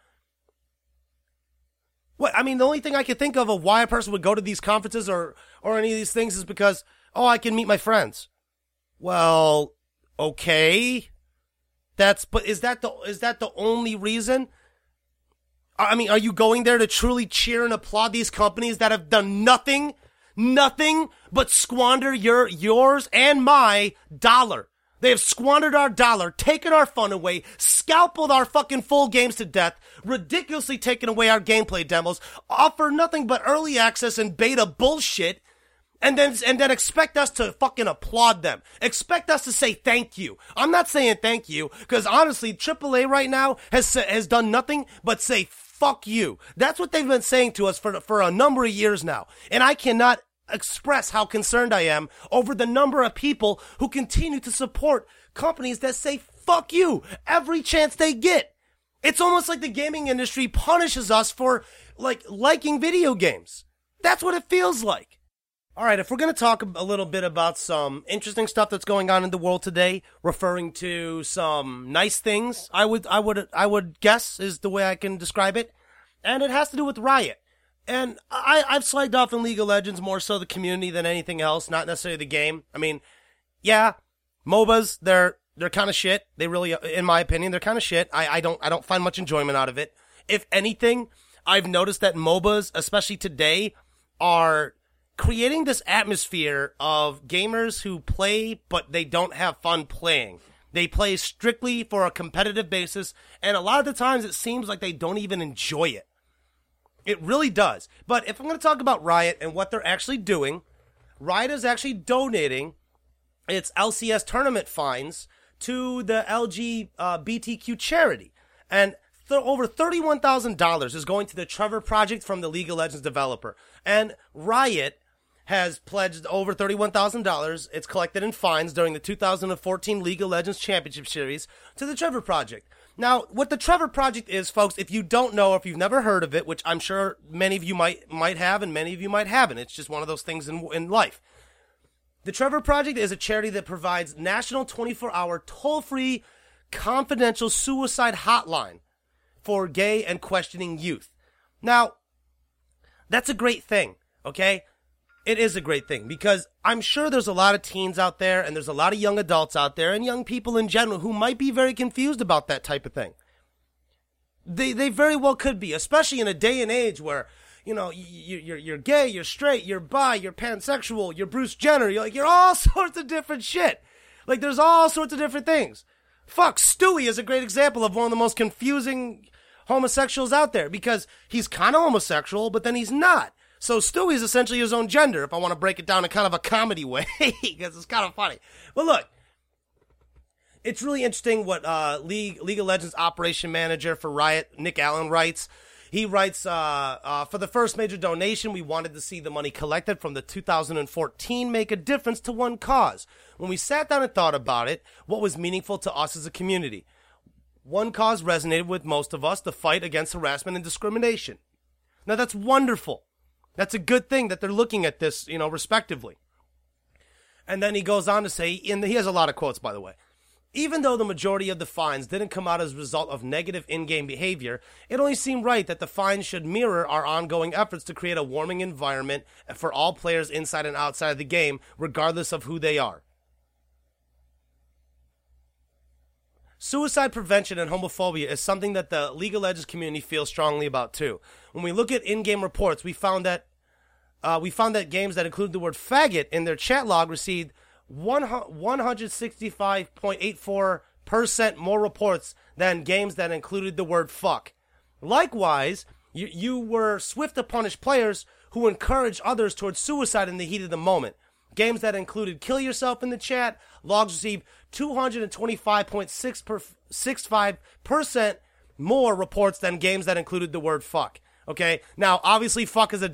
What? I mean, the only thing I can think of why a person would go to these conferences or any of these things is because, I can meet my friends. Well, okay. But is that the only reason? I mean, are you going there to truly cheer and applaud these companies that have done nothing but squander yours and my dollar? They have squandered our dollar, taken our fun away, scalpeled our fucking full games to death, ridiculously taken away our gameplay demos, offer nothing but early access and beta bullshit, and then expect us to fucking applaud them. Expect us to say thank you. I'm not saying thank you, because honestly, AAA right now has done nothing but say fuck you. That's what they've been saying to us for a number of years now. And I cannot express how concerned I am over the number of people who continue to support companies that say fuck you every chance they get. It's almost like the gaming industry punishes us for liking video games. That's what it feels like. All right, if we're going to talk a little bit about some interesting stuff that's going on in the world today, referring to some nice things, I would guess is the way I can describe it, and it has to do with Riot. And I've slagged off in League of Legends more so the community than anything else, not necessarily the game. I mean, yeah, MOBAs, they're kind of shit. They really, in my opinion, they're kind of shit. I don't find much enjoyment out of it. If anything, I've noticed that MOBAs, especially today, are creating this atmosphere of gamers who play, but they don't have fun playing. They play strictly for a competitive basis, and a lot of the times it seems like they don't even enjoy it. It really does. But if I'm going to talk about Riot and what they're actually doing, Riot is actually donating its LCS tournament fines to the LGBTQ charity. And over $31,000 is going to the Trevor Project from the League of Legends developer. And Riot has pledged over $31,000 it's collected in fines during the 2014 League of Legends Championship Series to the Trevor Project. Now, what the Trevor Project is, folks, if you don't know or if you've never heard of it, which I'm sure many of you might have and many of you might haven't, it's just one of those things in life. The Trevor Project is a charity that provides national 24-hour toll-free confidential suicide hotline for gay and questioning youth. Now, that's a great thing, okay? It is a great thing because I'm sure there's a lot of teens out there and there's a lot of young adults out there and young people in general who might be very confused about that type of thing. They very well could be, especially in a day and age where, you know, you're gay, you're straight, you're bi, you're pansexual, you're Bruce Jenner, you're all sorts of different shit. Like, there's all sorts of different things. Fuck, Stewie is a great example of one of the most confusing homosexuals out there because he's kind of homosexual, but then he's not. So Stewie is essentially his own gender, if I want to break it down in kind of a comedy way, because it's kind of funny. But look, it's really interesting what League of Legends Operation Manager for Riot, Nick Allen, writes. He writes, for the first major donation, we wanted to see the money collected from the 2014 make a difference to one cause. When we sat down and thought about it, what was meaningful to us as a community? One cause resonated with most of us, the fight against harassment and discrimination. Now that's wonderful. That's a good thing that they're looking at this, you know, respectively. And then he goes on to say, and he has a lot of quotes, by the way. Even though the majority of the fines didn't come out as a result of negative in-game behavior, it only seemed right that the fines should mirror our ongoing efforts to create a warming environment for all players inside and outside of the game, regardless of who they are. Suicide prevention and homophobia is something that the League of Legends community feels strongly about too. When we look at in-game reports, we found that games that include the word faggot in their chat log received 165.84% more reports than games that included the word fuck. Likewise, you were swift to punish players who encouraged others towards suicide in the heat of the moment. Games that included kill yourself in the chat logs received 225.65% more reports than games that included the word fuck. Okay, now obviously fuck is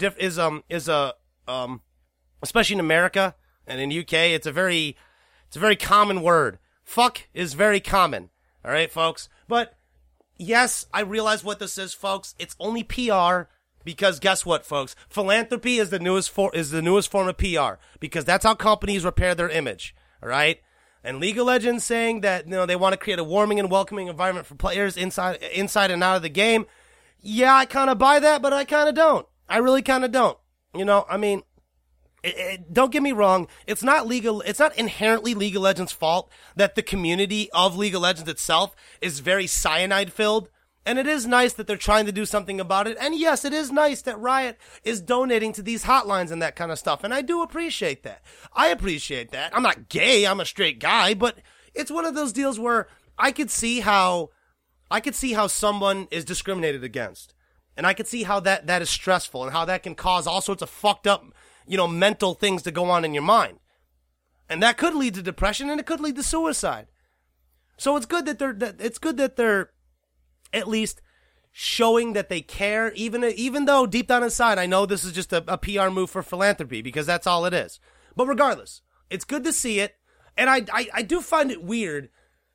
especially in America and in UK, it's a very common word. Fuck is very common. All right, folks. But yes, I realize what this is, folks. It's only PR. Because guess what, folks? Philanthropy is the newest form of PR. Because that's how companies repair their image. All right? And League of Legends saying that, you know, they want to create a warming and welcoming environment for players inside and out of the game. Yeah, I kind of buy that, but I kind of don't. I really kind of don't. You know, I mean, don't get me wrong. It's not inherently League of Legends' fault that the community of League of Legends itself is very cyanide filled. And it is nice that they're trying to do something about it. And yes, it is nice that Riot is donating to these hotlines and that kind of stuff. And I do appreciate that. I appreciate that. I'm not gay. I'm a straight guy. But it's one of those deals where I could see how someone is discriminated against. And I could see how that is stressful and how that can cause all sorts of fucked up, you know, mental things to go on in your mind. And that could lead to depression and it could lead to suicide. So it's good that they're at least showing that they care, even though deep down inside, I know this is just a PR move for philanthropy, because that's all it is. But regardless, it's good to see it, and I do find it weird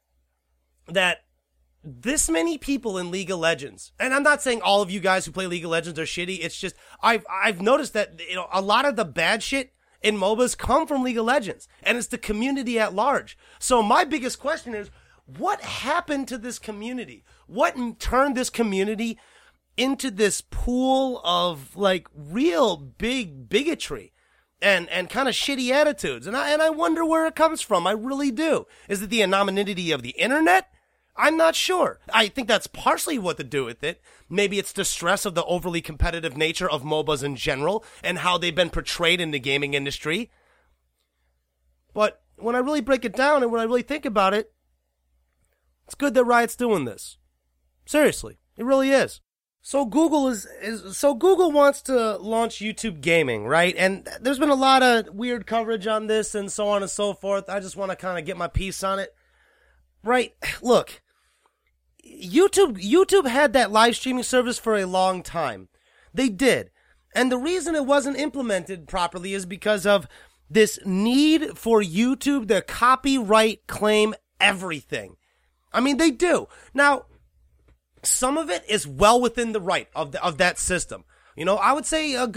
that this many people in League of Legends, and I'm not saying all of you guys who play League of Legends are shitty, it's just, I've noticed that, you know, a lot of the bad shit in MOBAs come from League of Legends, and it's the community at large. So my biggest question is, what happened to this community? What turned this community into this pool of, like, real big bigotry and kind of shitty attitudes? And I wonder where it comes from. I really do. Is it the anonymity of the internet? I'm not sure. I think that's partially what to do with it. Maybe it's the stress of the overly competitive nature of MOBAs in general and how they've been portrayed in the gaming industry. But when I really break it down and when I really think about it, it's good that Riot's doing this. Seriously, it really is. So Google Google wants to launch YouTube Gaming, right? And there's been a lot of weird coverage on this and so on and so forth. I just want to kind of get my piece on it. Right, look, YouTube had that live streaming service for a long time. They did. And the reason it wasn't implemented properly is because of this need for YouTube to copyright claim everything. I mean, they do. Now, some of it is well within the right of that system. You know, I would say like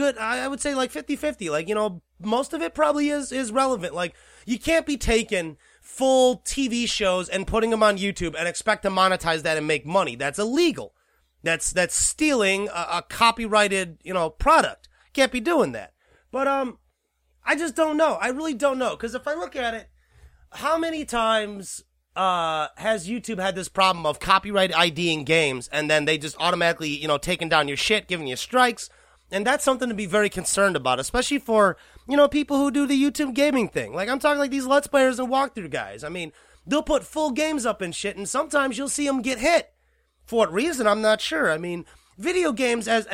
50-50. Like, you know, most of it probably is relevant. Like, you can't be taking full TV shows and putting them on YouTube and expect to monetize that and make money. That's illegal. That's stealing a copyrighted, you know, product. Can't be doing that. But I just don't know. I really don't know. Because if I look at it, how many times has YouTube had this problem of copyright IDing games and then they just automatically, you know, taking down your shit, giving you strikes? And that's something to be very concerned about, especially for, you know, people who do the YouTube gaming thing. Like, I'm talking like these Let's Players and walkthrough guys. I mean, they'll put full games up and shit, and sometimes you'll see them get hit. For what reason, I'm not sure. I mean, video games as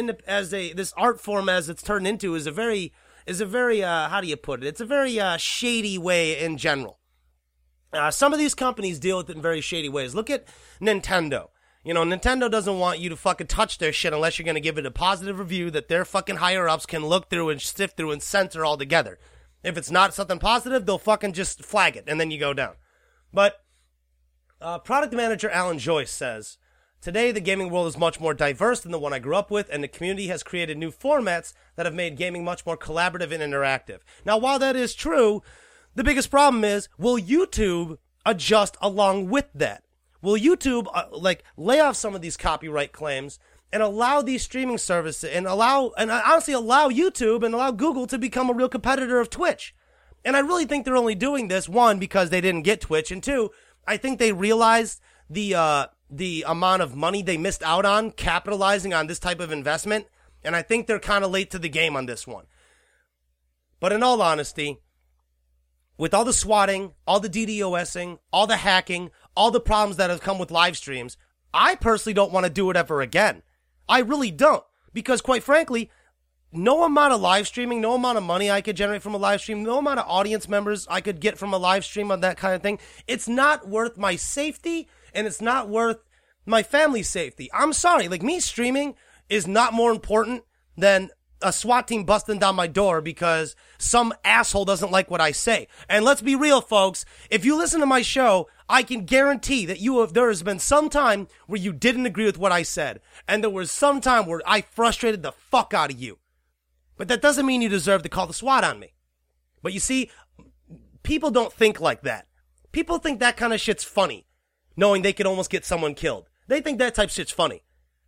this art form as it's turned into is a very how do you put it? It's a very shady way in general. Some of these companies deal with it in very shady ways. Look at Nintendo. You know, Nintendo doesn't want you to fucking touch their shit unless you're going to give it a positive review that their fucking higher-ups can look through and sift through and censor altogether. If it's not something positive, they'll fucking just flag it, and then you go down. But product manager Alan Joyce says, "Today, the gaming world is much more diverse than the one I grew up with, and the community has created new formats that have made gaming much more collaborative and interactive." Now, while that is true, the biggest problem is, will YouTube adjust along with that? Will YouTube, lay off some of these copyright claims and allow these streaming services and honestly allow YouTube and allow Google to become a real competitor of Twitch? And I really think they're only doing this, one, because they didn't get Twitch, and two, I think they realized the amount of money they missed out on capitalizing on this type of investment, and I think they're kind of late to the game on this one. But in all honesty, with all the swatting, all the DDoSing, all the hacking, all the problems that have come with live streams, I personally don't want to do it ever again. I really don't. Because quite frankly, no amount of live streaming, no amount of money I could generate from a live stream, no amount of audience members I could get from a live stream on that kind of thing, it's not worth my safety and it's not worth my family's safety. I'm sorry, like, me streaming is not more important than a SWAT team busting down my door because some asshole doesn't like what I say. And let's be real, folks. If you listen to my show, I can guarantee that there has been some time where you didn't agree with what I said. And there was some time where I frustrated the fuck out of you. But that doesn't mean you deserve to call the SWAT on me. But you see, people don't think like that. People think that kind of shit's funny, knowing they could almost get someone killed. They think that type of shit's funny.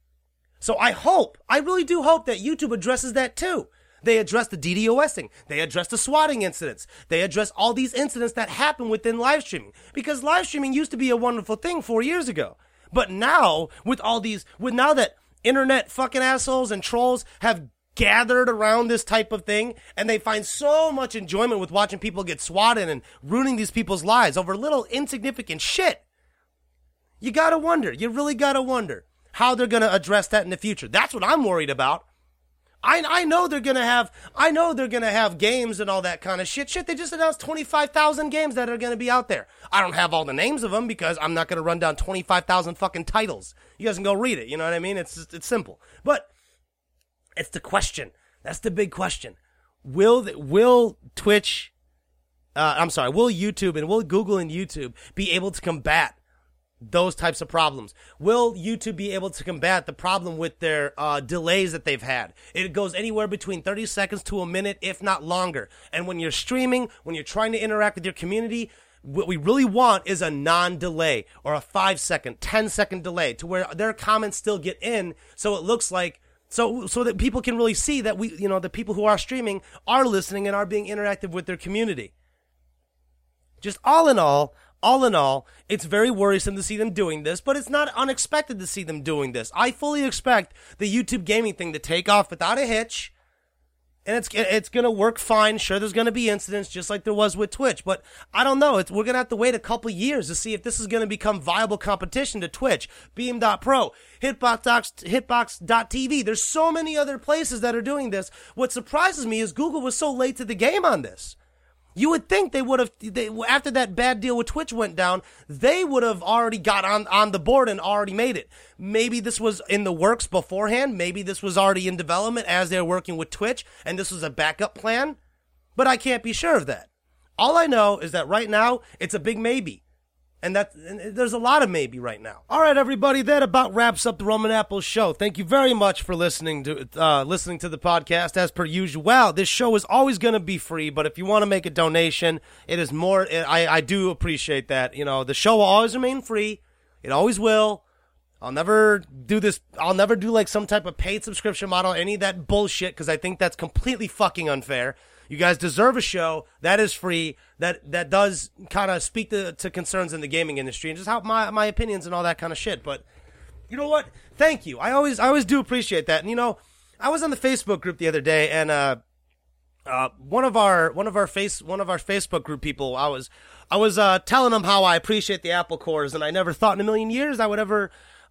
So I really do hope that YouTube addresses that too. They address the DDoSing. They address the swatting incidents. They address all these incidents that happen within live streaming. Because live streaming used to be a wonderful thing 4 years ago. But now, now that internet fucking assholes and trolls have gathered around this type of thing, and they find so much enjoyment with watching people get swatted and ruining these people's lives over little insignificant shit, you really gotta wonder how they're gonna address that in the future. That's what I'm worried about. I know they're gonna have games and all that kind of shit. Shit, they just announced 25,000 games that are gonna be out there. I don't have all the names of them because I'm not gonna run down 25,000 fucking titles. You guys can go read it. You know what I mean? It's simple. But it's the question. That's the big question. Will YouTube and will Google and YouTube be able to combat those types of problems? Will YouTube be able to combat the problem with their delays that they've had? It goes anywhere between 30 seconds to a minute, if not longer. And when you're streaming, when you're trying to interact with your community, what we really want is a non-delay or a 5-second, 10-second delay to where their comments still get in, so it looks like so that people can really see that the people who are streaming are listening and are being interactive with their community. Just all in all, all in all, it's very worrisome to see them doing this, but it's not unexpected to see them doing this. I fully expect the YouTube gaming thing to take off without a hitch, and it's going to work fine. Sure, there's going to be incidents just like there was with Twitch, but I don't know. We're going to have to wait a couple years to see if this is going to become viable competition to Twitch, Beam.pro, Hitbox.tv. There's so many other places that are doing this. What surprises me is Google was so late to the game on this. You would think they would have, after that bad deal with Twitch went down, they would have already got on the board and already made it. Maybe this was in the works beforehand. Maybe this was already in development as they're working with Twitch, and this was a backup plan. But I can't be sure of that. All I know is that right now, it's a big maybe. And there's a lot of maybe right now. All right, everybody, that about wraps up the Roman Apples show. Thank you very much for listening to the podcast. As per usual, this show is always going to be free, but if you want to make a donation, it is more. I do appreciate that. You know, the show will always remain free. It always will. I'll never do this. I'll never do like some type of paid subscription model, any of that bullshit, because I think that's completely fucking unfair. You guys deserve a show that is free, that does kind of speak to concerns in the gaming industry and just how my opinions and all that kind of shit. But you know what? Thank you. I always do appreciate that. And you know, I was on the Facebook group the other day, and one of our Facebook group people, I was telling them how I appreciate the Apple cores, and I never thought in a million years I would ever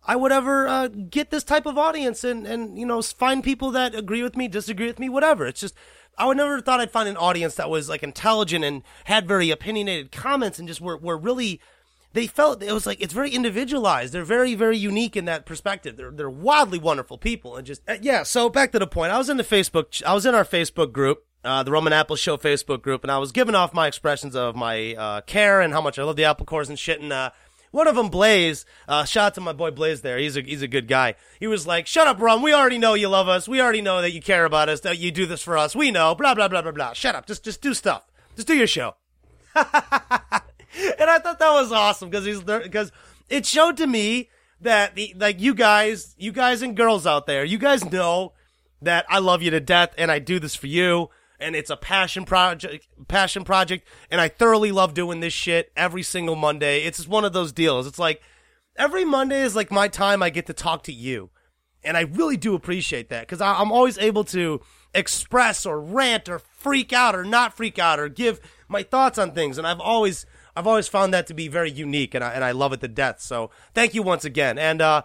get this type of audience and you know, find people that agree with me, disagree with me, whatever. It's just, I would never thought I'd find an audience that was like intelligent and had very opinionated comments and just were really, they felt, it was like, it's very individualized. They're very, very unique in that perspective. They're wildly wonderful people. And just, yeah, so back to the point. I was in our Facebook group, the Roman Apple Show Facebook group, and I was giving off my expressions of my care and how much I love the Apple cores and shit. And one of them, Blaze, shout out to my boy Blaze there. He's a good guy. He was like, shut up, Ron. We already know you love us. We already know that you care about us, that you do this for us. We know, blah, blah, blah, blah, blah. Shut up. Just do stuff. Just do your show. And I thought that was awesome because it showed to me that you guys and girls out there, you guys know that I love you to death and I do this for you. And it's a passion project, and I thoroughly love doing this shit every single Monday. It's just one of those deals. It's like, every Monday is like my time I get to talk to you. And I really do appreciate that, because I'm always able to express or rant or freak out or not freak out or give my thoughts on things. And I've always found that to be very unique, and I love it to death. So thank you once again. And a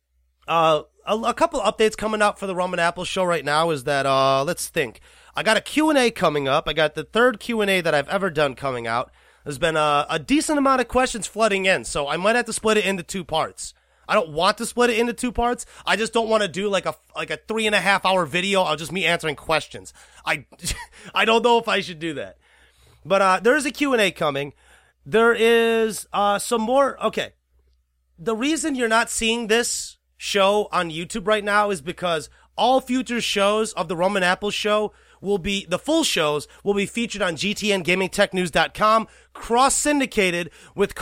couple updates coming out for the Roman Apple Show right now is that, let's think. I got a Q&A coming up. I got the third Q&A that I've ever done coming out. There's been a decent amount of questions flooding in, so I might have to split it into 2 parts. I don't want to split it into 2 parts. I just don't want to do like a 3.5 hour video of just me answering questions. I don't know if I should do that. But there is a Q&A coming. There is some more. Okay. The reason you're not seeing this show on YouTube right now is because all future shows of the Roman Apple Show the full shows will be featured on GTNGamingTechNews.com, cross-syndicated with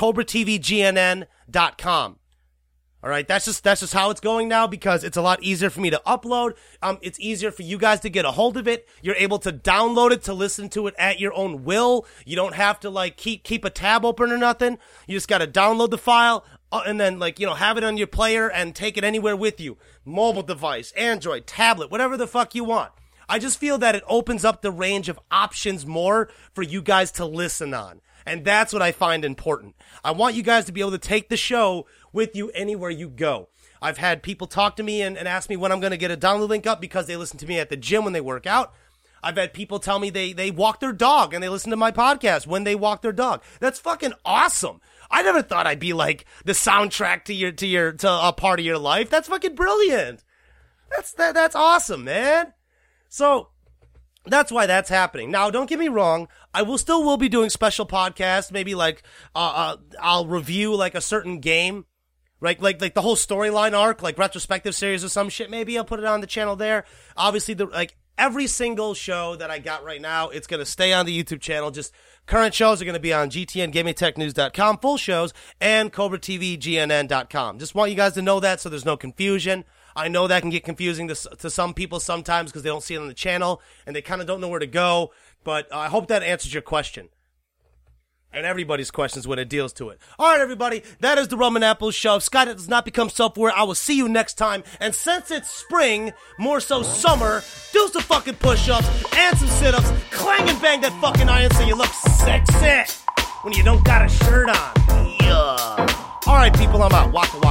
CobraTVGNN.com. All right, that's just how it's going now, because it's a lot easier for me to upload. It's easier for you guys to get a hold of it. You're able to download it to listen to it at your own will. You don't have to like keep a tab open or nothing. You just got to download the file and then have it on your player and take it anywhere with you. Mobile device, Android, tablet, whatever the fuck you want. I just feel that it opens up the range of options more for you guys to listen on. And that's what I find important. I want you guys to be able to take the show with you anywhere you go. I've had people talk to me and ask me when I'm going to get a download link up because they listen to me at the gym when they work out. I've had people tell me they walk their dog and they listen to my podcast when they walk their dog. That's fucking awesome. I never thought I'd be like the soundtrack to a part of your life. That's fucking brilliant. That's awesome, man. So that's why that's happening. Now, don't get me wrong. I will be doing special podcasts. Maybe like I'll review like a certain game, right? Like the whole storyline arc, like retrospective series or some shit. Maybe I'll put it on the channel there. Obviously, every single show that I got right now, it's gonna stay on the YouTube channel. Just current shows are gonna be on GTNGamingTechNews.com, full shows, and CobraTVGNN.com. Just want you guys to know that so there's no confusion. I know that can get confusing to some people sometimes because they don't see it on the channel and they kind of don't know where to go, but I hope that answers your question. And everybody's questions when it deals to it. All right, everybody, that is the Rum and Apple Show. Sky that does not become self-aware. I will see you next time. And since it's spring, more so summer, do some fucking push-ups and some sit-ups. Clang and bang that fucking iron so you look sexy when you don't got a shirt on. Yeah. All right, people, I'm out. Waka waka.